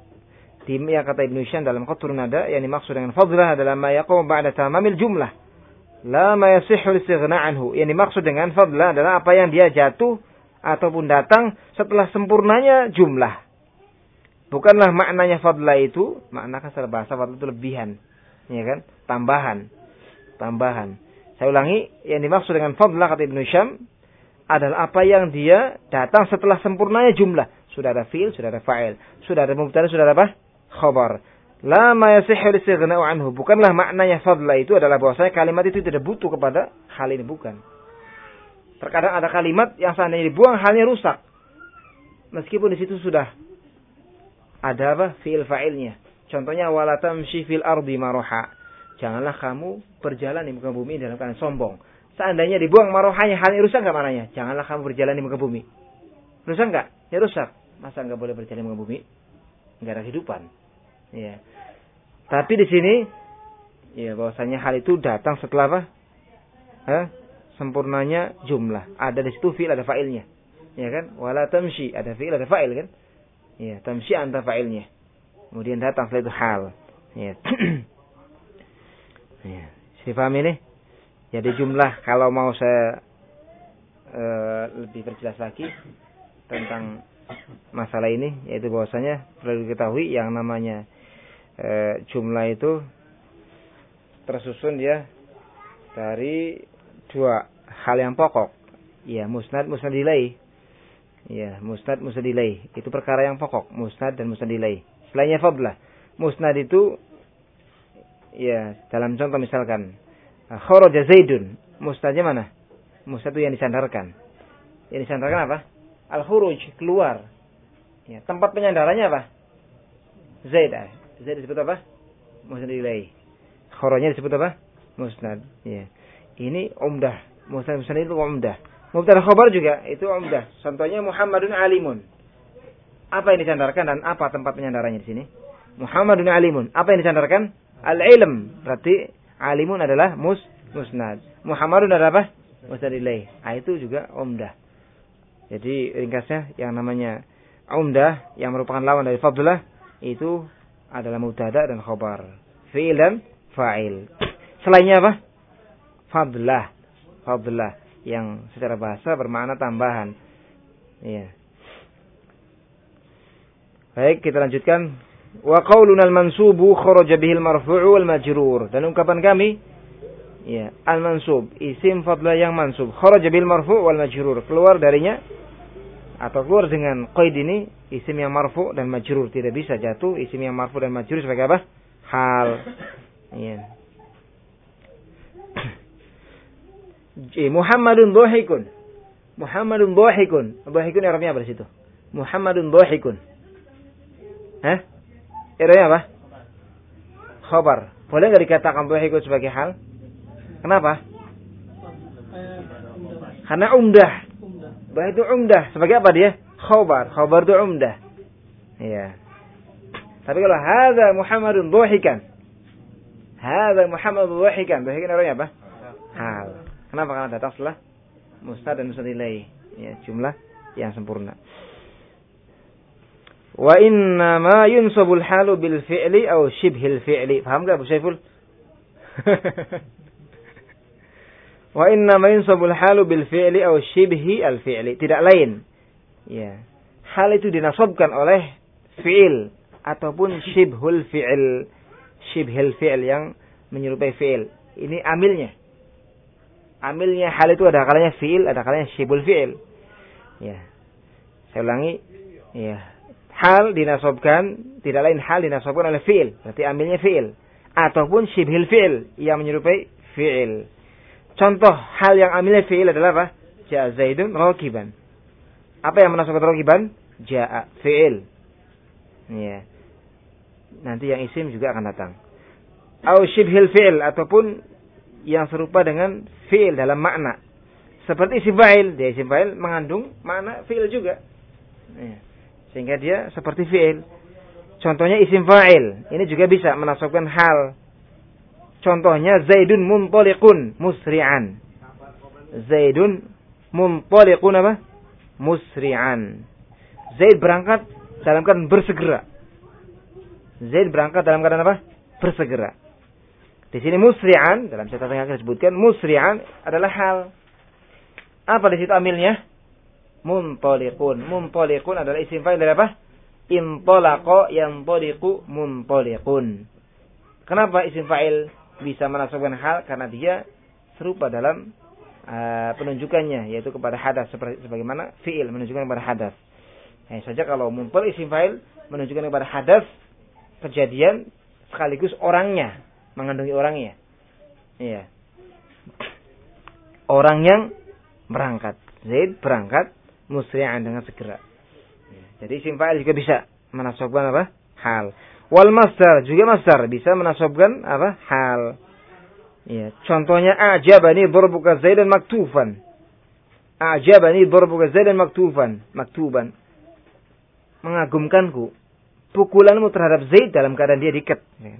Di yang kata Ibnu Hisham dalam Qatrun Nada, yang dimaksud dengan fadlah adalah ma yaqum ba'da tamamil jumlah. La ma yasihhu istighna anhu. Yang dimaksud dengan fadlah adalah apa yang dia jatuh ataupun datang setelah sempurnanya jumlah. Bukanlah maknanya fadlah itu, makna kasar bahasa fadlah itu lebihan. Ya kan? Tambahan. Tambahan. Saya ulangi, yang dimaksud dengan fadlah kata Ibnu Hisham adalah apa yang dia datang setelah sempurnanya jumlah. Sudah ada fi'il, sudah ada fa'il, sudah ada mubtada, sudah ada apa? Khabar. La ma yasihhu istighna'u anhu. Bukanlah maknanya fadla itu adalah bahwasanya kalimat itu tidak butuh kepada hal ini, bukan. Terkadang ada kalimat yang seandainya dibuang halnya rusak. Meskipun di situ sudah ada apa? Fi'il fa'ilnya. Contohnya wala tamshi fil ardi maraha. Janganlah kamu berjalan di muka bumi dalam keadaan sombong. Seandainya dibuang marohanya, hal ini rusak nggak mananya? Janganlah kamu berjalan di muka bumi. Rusak nggak? Ya rusak. Masa nggak boleh berjalan di muka bumi? Nggak ada kehidupan. Ya. Tapi di sini, ya bahwasanya hal itu datang setelah apa? Hah? Sempurnanya jumlah. Ada di situ fi'il, ada fa'ilnya. Ya kan? Wala tamshi, ada fi'il, ada fa'il kan? Ya, tamshi anta fa'ilnya. Kemudian datang setelah itu hal. Ya. Ya. Difaham ini? Jadi jumlah, kalau mau saya e, lebih perjelas lagi tentang masalah ini, yaitu bahwasanya perlu diketahui yang namanya e, jumlah itu tersusun ya dari dua hal yang pokok. Ya, musnad, musnad ilaih. Ya, musnad, musnad ilaih. Itu perkara yang pokok, musnad dan musnad ilaih. Selainnya fadlah. Musnad itu ya dalam contoh misalkan kharaja Zaidun, mustadnya mana? Mustad itu yang disandarkan. Yang disandarkan apa? Al-khuruj, keluar. Ya, tempat penyandarannya apa? Zaid. Zaid disebut apa? Musnad ilaih. Kharajnya disebut apa? Musnad. Ya. Ini umdah. Musnad musnad itu umdah. Mubtada khabar juga itu umdah. Contohnya Muhammadun alimun. Apa yang disandarkan dan apa tempat penyandarannya di sini? Muhammadun alimun. Apa yang disandarkan? Al-ilm. Berarti alimun adalah mus musnad. Muhammadun adalah apa? Musnad ilaih. Ah, itu juga umdah. Jadi ringkasnya yang namanya umdah yang merupakan lawan dari fadlah itu adalah mubtada dan khabar. Fi'il dan fa'il. Selainnya apa? Fadlah. Fadlah yang secara bahasa bermakna tambahan. Iya. Baik, kita lanjutkan. Wa qauluna al-mansubu kharaja bihi al-marfu'u wal majrur. Dan ungkapan kami ya, al-mansub, isim fadlah yang mansub, kharaja bil marfu' wal majrur, keluar darinya atau keluar dengan qaid ini isim yang marfu' dan majrur, tidak bisa jatuh isim yang marfu' dan majrur sebagai apa? Hal. Iya. Muhammadun dhahikun. Muhammadun dhahikun. Dhahikun artinya apa di situ? Muhammadun dhahikun. Hah? Iranya apa? Khabar. Boleh enggak dikatakan dhahikun sebagai hal? Kenapa? Karena umdah. Bah itu umdah. Sebagai apa dia? Khabar. Khabar itu umdah. Iya. Tapi kalau hadza Muhammadun dhahikan. Hadza Muhammadun dhahikan. Dhahikan artinya apa? Hal. Kenapa? Karena datang setelah musnad dan musnad ilaih. Ya, jumlah yang sempurna. Wa inna ma yunsabul halu bil fi'li aw shibhil fi'li. Paham enggak Bu Syaiful? Wa inna ma yunsabul halu bil fi'li aw shibhi al fi'li. Tidak lain. Ya. Hal itu dinasabkan oleh fi'il ataupun shibhul fi'il. Shibhil fi'il yang menyerupai fi'il. Ini amilnya. Amilnya hal itu ada kalanya fi'il, ada kalanya shibhul fi'il. Ya. Saya ulangi. Ya. Hal dinasabkan, tidak lain hal dinasabkan oleh fi'il. Berarti amilnya fi'il. Ataupun shibhil fi'il yang menyerupai fi'il. Contoh hal yang amilnya fi'il adalah apa? Ja'a Zaidun rakiban. Apa yang menasabkan rakiban? Ja'a fi'il. Ya. Nanti yang isim juga akan datang. Au shibhil fi'il ataupun yang serupa dengan fi'il dalam makna. Seperti isim fa'il, dia isim fa'il mengandung makna fi'il juga. Ya. Sehingga dia seperti fi'il. Contohnya isim fa'il, ini juga bisa menasabkan hal. Contohnya Zaidun muntaliqun musri'an. Zaidun muntaliqun apa? Musri'an. Zaid berangkat dalam keadaan bersegera. Zaid berangkat dalam keadaan apa? Bersegera. Di sini musri'an, dalam catatan yang akan disebutkan, musri'an adalah hal. Apa di situ amilnya? Muntaliqun. Muntaliqun adalah isim fa'il dari apa? Intalaqa yantaliqu muntaliqun. Kenapa isim fa'il bisa menasabkan hal? Karena dia serupa dalam uh, penunjukannya, yaitu kepada hadas, seperti sebagaimana fi'il menunjukkan kepada hadas. Hanya saja kalau mumpal isim fa'il menunjukkan kepada hadas kejadian sekaligus orangnya, mengandungi orangnya. Iya. Orang yang berangkat. Zaid berangkat musri'an dengan segera. Jadi isim fa'il juga bisa menasabkan apa? Hal. Wal masdar, juga masdar bisa menasabkan apa? Hal. Ya, contohnya a'jabani darbuka Zaidan maktufan. A'jabani darbuka Zaidan maktufan, maktuban. Mengagumkanku pukulanmu terhadap Zaid dalam keadaan dia diikat. Ya.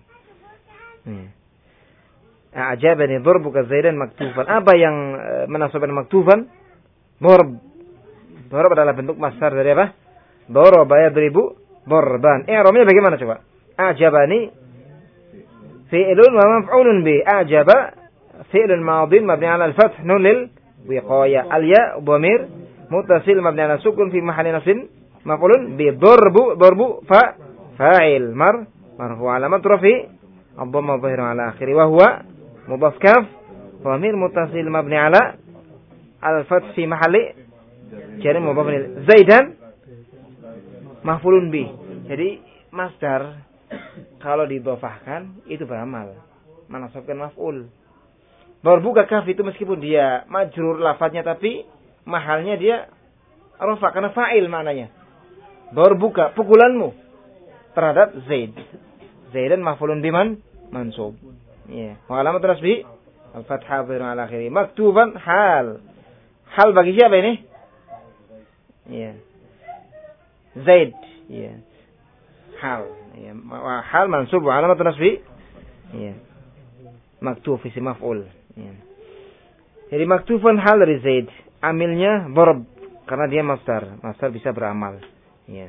A'jabani darbuka Zaidan maktufan. Apa yang e, menasabkan maktufan? Darb. Darb adalah bentuk masdar dari apa? Daraba yadribu darban. I'rabnya bagaimana coba? A'jabani fi'lun wa maf'ulun bi. A'jaba fi'lun madin mabni 'ala al-fath nun lil wiqaya. Al-ya dhamir muttasil mabni 'ala sukun fi mahalli nasbin maf'ulun bi. Darbu darbu fa fa'il mar marfu' alamat rafi ad-dhamma dhahira 'ala akhiri wa huwa mudhaf kaf dhamir muttasil mabni 'ala al-fath fi mahalli jar mudhaf lil Zaidan maf'ulun bi. Jadi masdar kalau didhofahkan itu beramal menasabkan maf'ul. Darbuka kaf itu meskipun dia majrur lafadznya tapi mahalnya dia rafa karena fa'il maknanya. Darbuka pukulanmu terhadap Zaid. Zaidan maf'ulun biman mansub. Ya, wa alamat nasbi al-fathah dhahirun 'ala akhirih. Maktuban hal. Hal bagi siapa ini? Ya. Zaid. Ya. Hal. Ya, hal mansub wa alamat nasbi ya. Maktuf isim maf'ul ya. Jadi maktufan hal dari Zaid, amilnya darb karena dia masdar. Masdar bisa beramal ya.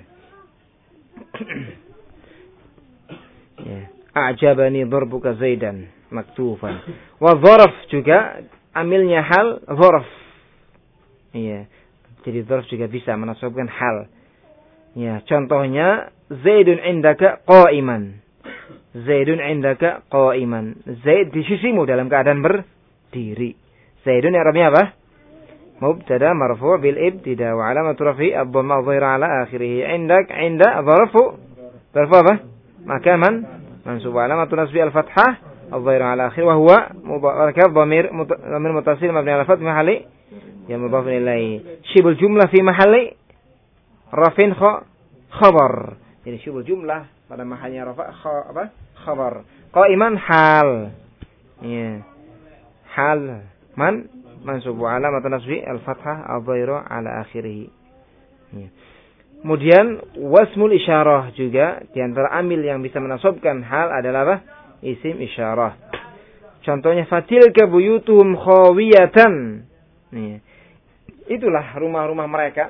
Ya. A'jabani darbuka Zaidan maktufan. Wa dzarf juga amilnya hal dzarf. Iya. Jadi dzarf juga bisa menasabkan hal. Ya, contohnya Zaidun indaka qa'iman. Zaidun indaka qa'iman. Zaid di sisimu dalam keadaan berdiri. Zaidun i'rabnya apa? Mubtada marfu' bil ibtida wa alamatu raf'i ad-dhamma dhahira 'ala akhirih. Indak inda dharfu. Dharfu apa? Maka man mansub alamatu nasbi al-fathah ad-dhahira 'ala akhirih wa huwa mudhaf dhamir dhamir muttasil mabni 'ala fath mahalli ya mudhaf ilayhi. Shibul jumlah fi mahalli rafin kha khabar. Jadi syubul jumlah pada mahalnya rafa kha apa? Khabar. Qa'iman hal. Ya. Hal man mansub alamat nasbi al-fathah adh-dhahira 'ala akhirih. Ya. Kemudian wasmul isyarah juga di antara amil yang bisa menasabkan hal adalah apa? Isim isyarah. Contohnya fatilka buyutuhum khawiyatan. Ya. itulah rumah-rumah mereka.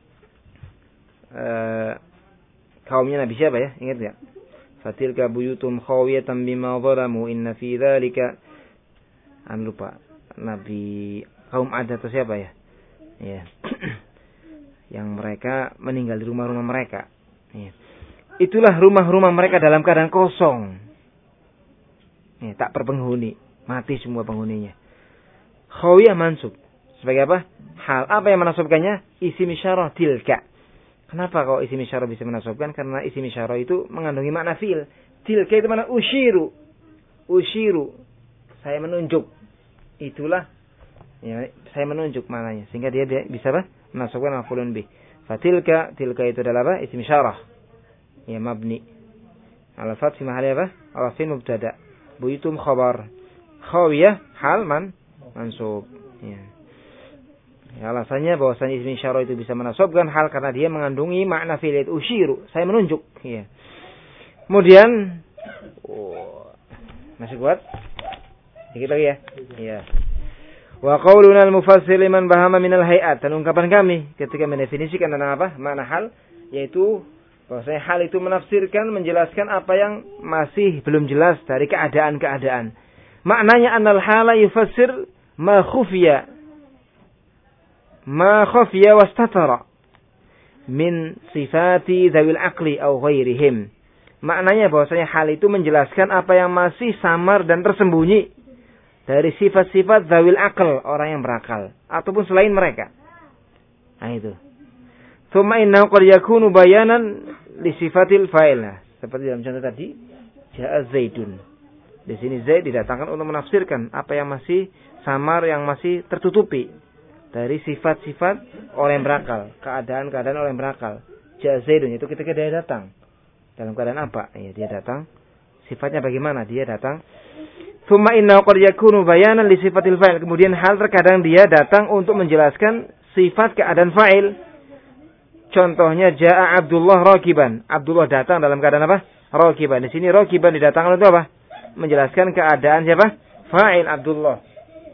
Uh, kaumnya Nabi siapa ya? Ingat enggak? Fatilka buyutum khawiyatan bima zalamu inna fi dzalika, an lupa Nabi kaum Ad atau siapa ya? Ya. Yang mereka meninggal di rumah-rumah mereka. Ya. Itulah rumah-rumah mereka dalam keadaan kosong. Ya, tak berpenghuni, mati semua penghuninya. Khawiyah mansub. Sebagai apa? Hal apa yang menasabkannya? Isim isyarah tilka. Kenapa kok isim isyarah bisa menasabkan? Karena isim isyarah itu mengandungi makna fi'il. Tilka itu mana? Ushiru. Ushiru. Saya menunjuk. Itulah. Ya, saya menunjuk maknanya. Sehingga dia bisa apa? Menasabkan maf'ulun bih. Fatilka. Tilka itu adalah apa? Isim isyarah. Ya, mabni. Al-fat fi mahali apa? Al-fin mubtada. Buyutum khabar. Khawiyah. Hal man. Mansub. Ya. Ya, alasannya bahwasanya isim isyarah itu bisa menasabkan hal karena dia mengandungi makna fi'il ushiru, saya menunjuk. Ya. Kemudian, oh, masih kuat? Dikit lagi ya. Ya. Wa qauluna al-mufassir liman bahama minal hayat, dan ungkapan kami ketika mendefinisikan tentang apa? Makna hal, yaitu bahwasanya hal itu menafsirkan, menjelaskan apa yang masih belum jelas dari keadaan-keadaan. Maknanya annal hala yufassir ma khufiya ma khafiya wastatara min sifati dzawil aqli aw ghairihim. Maknanya bahwasanya hal itu menjelaskan apa yang masih samar dan tersembunyi dari sifat-sifat dzawil aql, orang yang berakal ataupun selain mereka. Nah itu. Tsumma innahu qad yakunu bayanan li sifatil fa'il. Seperti dalam contoh tadi, ja'a Zaidun. Di sini Zaid didatangkan untuk menafsirkan apa yang masih samar, yang masih tertutupi dari sifat-sifat orang yang berakal, keadaan-keadaan orang yang berakal. Ja'a Zaidun itu ketika dia datang. Dalam keadaan apa? Ya, dia datang. Sifatnya bagaimana? Dia datang. Tsumma innahu qad yakunu bayanan li sifatil fa'il. Kemudian hal terkadang dia datang untuk menjelaskan sifat keadaan fa'il. Contohnya ja'a Abdullah rakiban. Abdullah datang dalam keadaan apa? Rakiban. Di sini rakiban didatangkan untuk apa? Menjelaskan keadaan siapa? Fa'il Abdullah.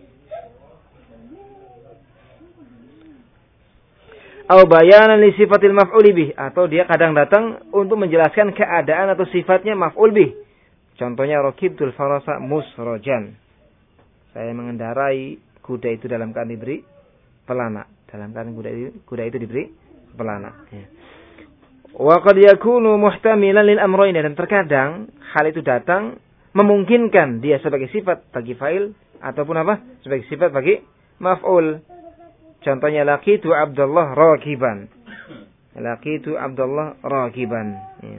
Atau bayanan li sifatil maf'ul bih, atau dia kadang datang untuk menjelaskan keadaan atau sifatnya maf'ul bih. Contohnya rakibtul farasa musrajan. Saya mengendarai kuda itu dalam keadaan diberi pelana. Dalam keadaan kuda itu, kuda itu diberi pelana. Ya. Wa qad yakunu muhtamilan lil amrayn, dan terkadang hal itu datang memungkinkan dia sebagai sifat bagi fa'il ataupun apa? Sebagai sifat bagi maf'ul. Contohnya laqitu Abdullah rakiban. Laqitu Abdullah rakiban. Ya.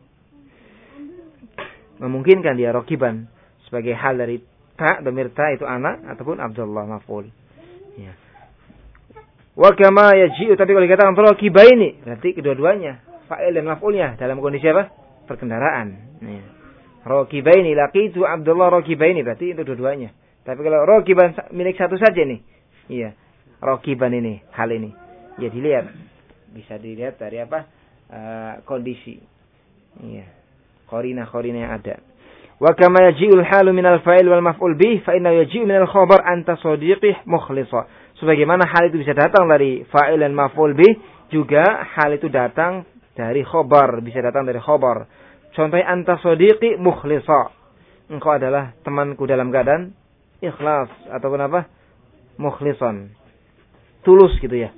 Memungkinkan dia rakiban sebagai hal dari ta, dhamir ta itu anak ataupun Abdullah maf'ul. Ya. Wa kama yaji'u, tapi kalau dikatakan rakibaini, berarti kedua-duanya fa'il dan maf'ulnya dalam kondisi apa? Perkendaraan. Ya. Rakibaini laqitu Abdullah rakibaini, berarti itu dua-duanya. Tapi kalau rakiban milik satu saja nih. Iya. Rakiban ini, hal ini. Ya dilihat. Bisa dilihat dari apa? Uh, kondisi. Iya. Qarina-qarina yang ada. Wa kama yaji'ul halu minal fa'il wal maf'ul bih, fa innahu yaji'u minal khabar anta shadiqih mukhlisa. Sebagaimana hal itu bisa datang dari fa'il dan maf'ul bih, juga hal itu datang dari khabar, bisa datang dari khabar. Contohnya anta shadiqi mukhlisa. Engkau adalah temanku dalam keadaan ikhlas ataupun apa? Mukhlisan. Tulus gitu ya.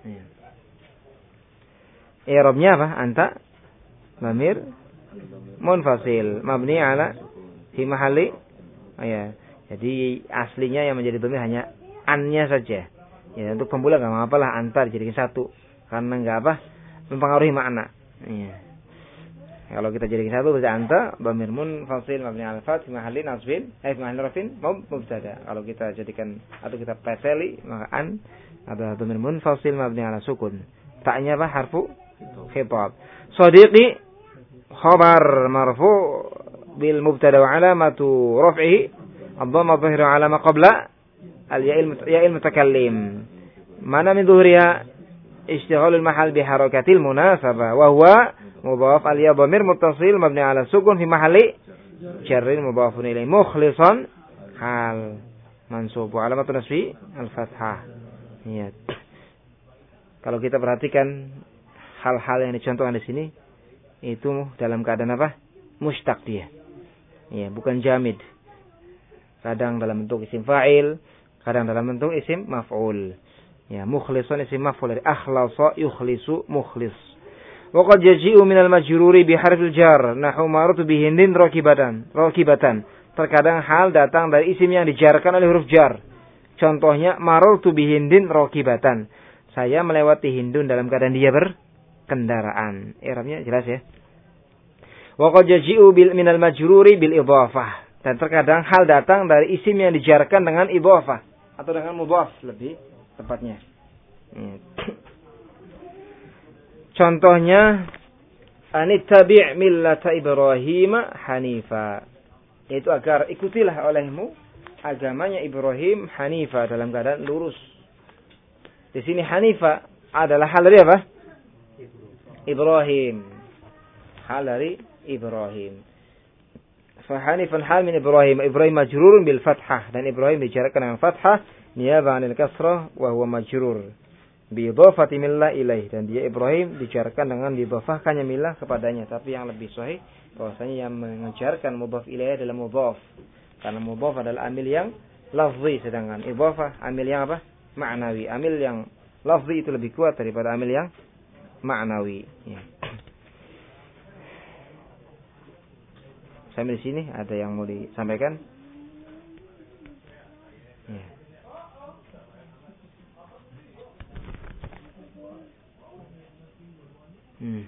I'rabnya apa? Anta dhamir munfasil mabni ala fi mahalli, oh ya. Jadi aslinya yang menjadi dhamir hanya an-nya saja. Ya, untuk pemula enggak apa-apa lah anta dijadikan satu karena enggak apa? Mempengaruhi makna. Iya. Kalau kita jadikan satu berarti anta dhamir munfasil mabni ala fath fi mahalli nasbin, eh fi mahalli rafin mubtada. Kalau kita jadikan atau kita peteli maka an ada dhamir munfasil mabni ala sukun. Ta'nya apa? Harfu khitab. Shadiqi khabar marfu bil mubtada wa alamatu raf'ihi ad-dhamma adh-dhahira ala ma qabla al-ya'il mutakallim. Mana min dhuhriha ishtighalul mahal bi harakatil munasabah wa huwa mudhaf al-ya dhamir muttasil mabni ala sukun fi mahalli jarrin mudhafun ilayhi mukhlishan hal mansub wa alamatun nasbi al-fathah. Ya. Kalau kita perhatikan hal-hal yang dicontohkan di sini, itu dalam keadaan apa? Mushtaq dia. Ya, bukan jamid. Kadang dalam bentuk isim fa'il, kadang dalam bentuk isim maf'ul. Ya, mukhlisun isim maf'ul dari akhlasa yukhlisu mukhlis. Wa qad yaji'u minal majruri bi harfil jar, nahu maratu bihindin rakibatan, rakibatan. Terkadang hal datang dari isim yang dijarkan oleh huruf jar. Contohnya marartu bihindin rakibatan. Saya melewati Hindun dalam keadaan dia berkendaraan. I'rabnya jelas ya. Wa qad yaji'u bil minal majruri bil idhafah. Dan terkadang hal datang dari isim yang dijarkan dengan idhafah atau dengan mudhaf lebih tepatnya. Contohnya anittabi' millata Ibrahim hanifa. Yaitu agar ikutilah olehmu agamanya Ibrahim hanifa dalam keadaan lurus. Di sini hanifa adalah hal dari apa? Ibrahim. Hal dari Ibrahim. Fa hanifan hal min Ibrahim. Ibrahim majrurun bil fathah, dan Ibrahim dijarkan dengan fathah niyaba 'anil kasrah wa huwa majrur bi idhafati millah ilaih, dan dia Ibrahim dijarkan dengan didhafahkannya millah kepadanya. Tapi yang lebih sahih bahwasanya yang mengejarkan mudhaf ilaih adalah mudhaf, karena mudhaf adalah amil yang lafzi, sedangkan idhafah amil yang apa? Ma'nawi. Amil yang lafzi itu lebih kuat daripada amil yang ma'nawi. Ya. Sampai di sini ada yang mau disampaikan? Ya. Hmm.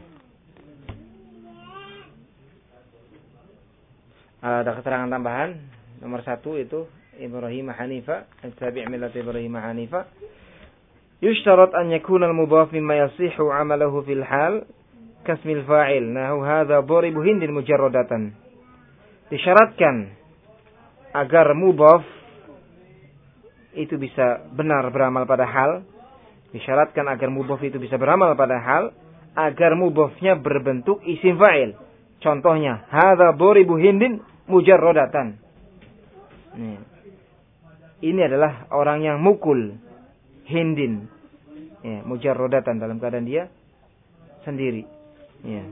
Ada keterangan tambahan nomor satu itu Ibrahim Hanifa, tabi' millat Ibrahim Hanifa. Yushtarat an yakuna al-mudhaf mimma yasihu 'amaluhu fil hal kasmil fa'il. Nahu hadza daribu hindin mujarradatan. Disyaratkan agar mudhaf itu bisa benar beramal pada hal. Disyaratkan agar mudhaf itu bisa beramal pada hal, agar mudhafnya berbentuk isim fa'il. Contohnya, hadza daribu hindin mujarradatan. Nih. Ini adalah orang yang mukul hindin. Ya, mujarradatan dalam keadaan dia sendiri. Ya.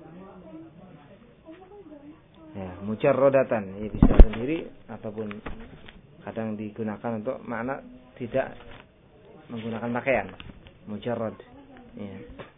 Ya, mujarradatan, ya, bisa sendiri ataupun kadang digunakan untuk makna tidak menggunakan pakaian. Mujarrad. Ya.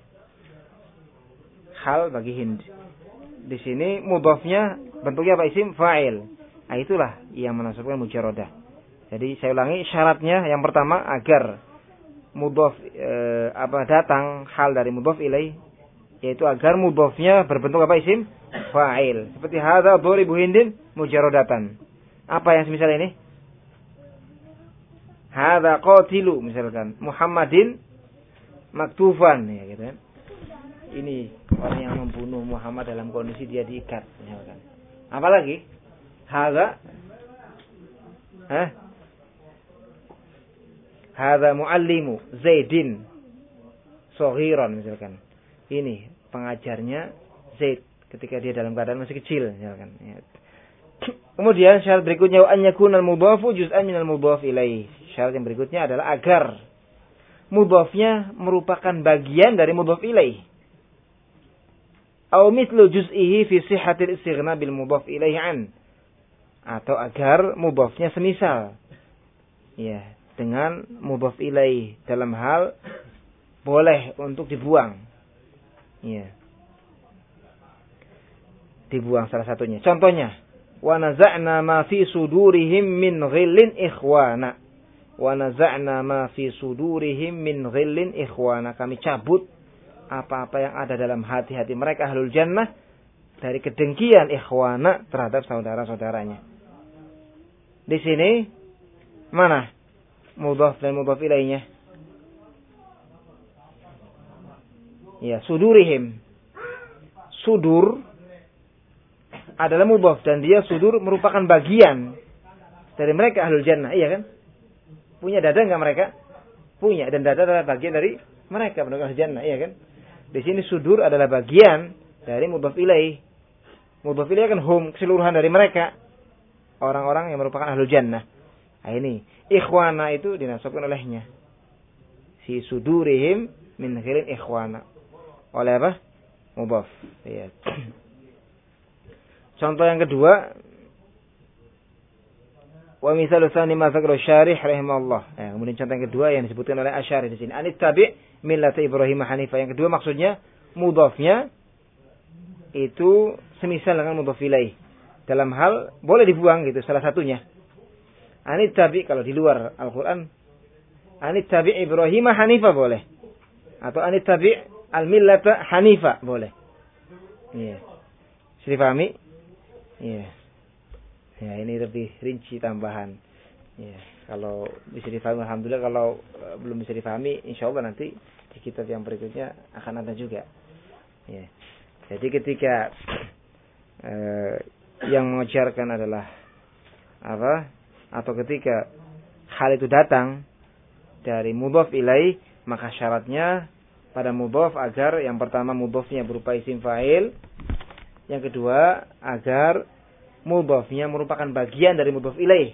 Hal bagi Hind. Di sini mudhafnya bentuknya apa? Isim fa'il. Nah, itulah yang menasabkan mujarradah. Jadi saya ulangi syaratnya, yang pertama agar mudhaf e, apa datang hal dari mudhaf ilaih, yaitu agar mudhafnya berbentuk apa? Isim fa'il. Seperti hadza daribu hindin mujarradatan. Apa yang semisal ini? Hadza qatilu misalkan. Muhammadin maktufan, ya gitu kan. Ini orang yang membunuh Muhammad dalam kondisi dia diikat misalkan. Apalagi? Hadza Hah? Hadza muallimu Zaidin saghiran misalkan. Ini pengajarnya Zaid ketika dia dalam keadaan masih kecil misalkan. Ya. Kemudian syarat berikutnya an yakunal mudhafu juz'an minal mudhaf ilaih. Syarat yang berikutnya adalah agar mudhafnya merupakan bagian dari mudhaf ilaih. Aw mithlu juz'ihi fi sihhatil istighna bil mudhaf ilaih an. Atau agar mudhafnya semisal ya dengan mudhaf ilaih dalam hal boleh untuk dibuang. Ya. Dibuang salah satunya. Contohnya, wa naza'na ma fi sudurihim min ghillin ikhwana. Wa naza'na ma fi sudurihim min ghillin ikhwana. Kami cabut apa-apa yang ada dalam hati-hati mereka ahlul jannah dari kedengkian ikhwana terhadap saudara-saudaranya. Di sini mana mudhaf dan mudhaf ilaihnya? Ya, sudurihim. Sudur adalah mudhaf dan dia sudur merupakan bagian dari mereka ahlul jannah, iya kan? Punya dada enggak mereka? Punya, dan dada adalah bagian dari mereka penduduk ahlul jannah, iya kan? Di sini sudur adalah bagian dari mudhaf ilaih. Mudhaf ilaih kan hum, keseluruhan dari mereka, orang-orang yang merupakan ahlul jannah. Nah, ini ikhwana itu dinasabkan olehnya. Si sudurihim min khairin ikhwana. Oleh apa? Mudhaf. Ya. Contoh yang kedua, wa misalu tsani ma dzakara syarih rahimahullah. Ya, kemudian contoh yang kedua yang disebutkan oleh Asy'ari di sini. Anit tabi' millata Ibrahim hanifah. Yang kedua maksudnya mudhafnya itu semisal dengan mudhaf ilaih. Dalam hal boleh dibuang gitu salah satunya. Anit tabi' kalau di luar Al-Qur'an, anit tabi' Ibrahim hanifah boleh. Atau anit tabi' al-millata hanifah boleh. Iya. Sudah dipahami? Iya. Ya, ini lebih rinci tambahan. Ya, kalau bisa difahami alhamdulillah, kalau uh, belum bisa difahami insyaallah nanti di kitab yang berikutnya akan ada juga. Ya. Jadi ketika uh, yang mengajarkan adalah apa? Atau ketika hal itu datang dari mudhaf ilaih, maka syaratnya pada mudhaf agar yang pertama mudhafnya berupa isim fa'il, yang kedua agar mudhafnya merupakan bagian dari mudhaf ilaih.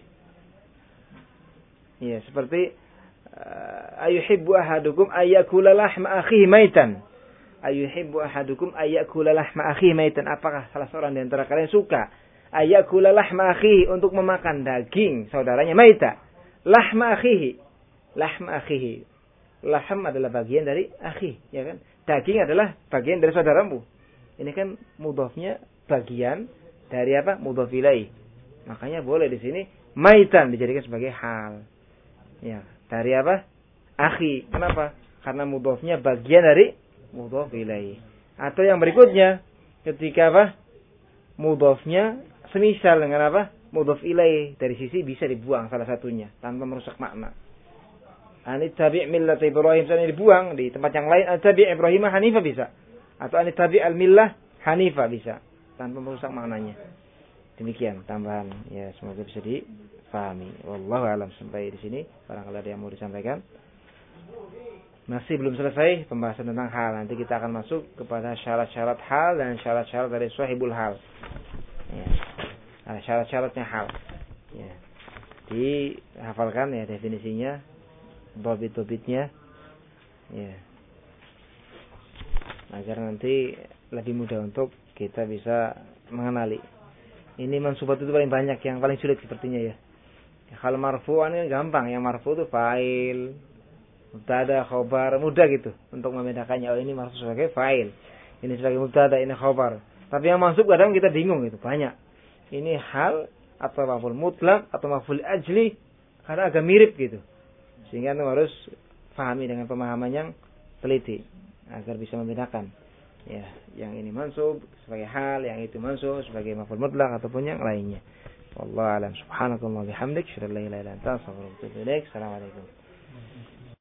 Ya, seperti ayuhibbu ahadukum ayyakula lahma akhihi maitan. Ayuhibbu ahadukum ayyakula lahma akhihi maitan. Apakah salah seorang di antara kalian suka ayyakula lahma akhihi, untuk memakan daging saudaranya, maita. Lahma akhihi. Lahma akhihi. Lahm adalah bagian dari akhi, ya kan? Daging adalah bagian dari saudaramu. Ini kan mudhafnya bagian dari apa? Mudhaf ilaih. Makanya boleh di sini maitan dijadikan sebagai hal. Ya, dari apa? Akhi. Kenapa? Karena mudhafnya bagian dari mudhaf ilaih. Atau yang berikutnya, ketika apa? Mudhafnya semisal dengan apa? Mudhaf ilaih, dari sisi bisa dibuang salah satunya tanpa merusak makna. Anit tabi' millata Ibrahim, misalnya dibuang di tempat yang lain, anit tabi' Ibrahim hanifah bisa. Atau anit tabi' al-millah hanifah bisa, tanpa merusak maknanya. Demikian tambahan. Ya, semoga bisa difahami. Wallahu a'lam. Sampai di sini barangkali ada yang mau disampaikan. Masih belum selesai pembahasan tentang hal. Nanti kita akan masuk kepada syarat-syarat hal dan syarat-syarat dari sahibul hal. Ya. Nah, syarat-syaratnya hal. Ya. Dihafalkan ya definisinya, dhabit-dhabitnya. Ya. Agar nanti lebih mudah untuk kita bisa mengenali. Ini mansubat itu paling banyak, yang paling sulit sepertinya ya. Kalau marfu'an kan gampang, yang marfu' itu fa'il, mubtada, khobar, mudah gitu untuk membedakannya. Oh, ini marfu sebagai fa'il, ini sebagai mubtada, ini khobar. Tapi yang mansub kadang kita bingung gitu, banyak. Ini hal atau maf'ul mutlaq atau maf'ul ajli, karena agak mirip gitu. Sehingga itu harus pahami dengan pemahaman yang teliti agar bisa membedakan. Ya, yang ini mansub sebagai hal, yang itu mansub sebagai maf'ul mutlaq ataupun yang lainnya. Wallahu a'lam. Subhanakallah bihamdik, asyhadu an la ilaha illa anta, astaghfiruka wa atubu ilaik. Assalamualaikum.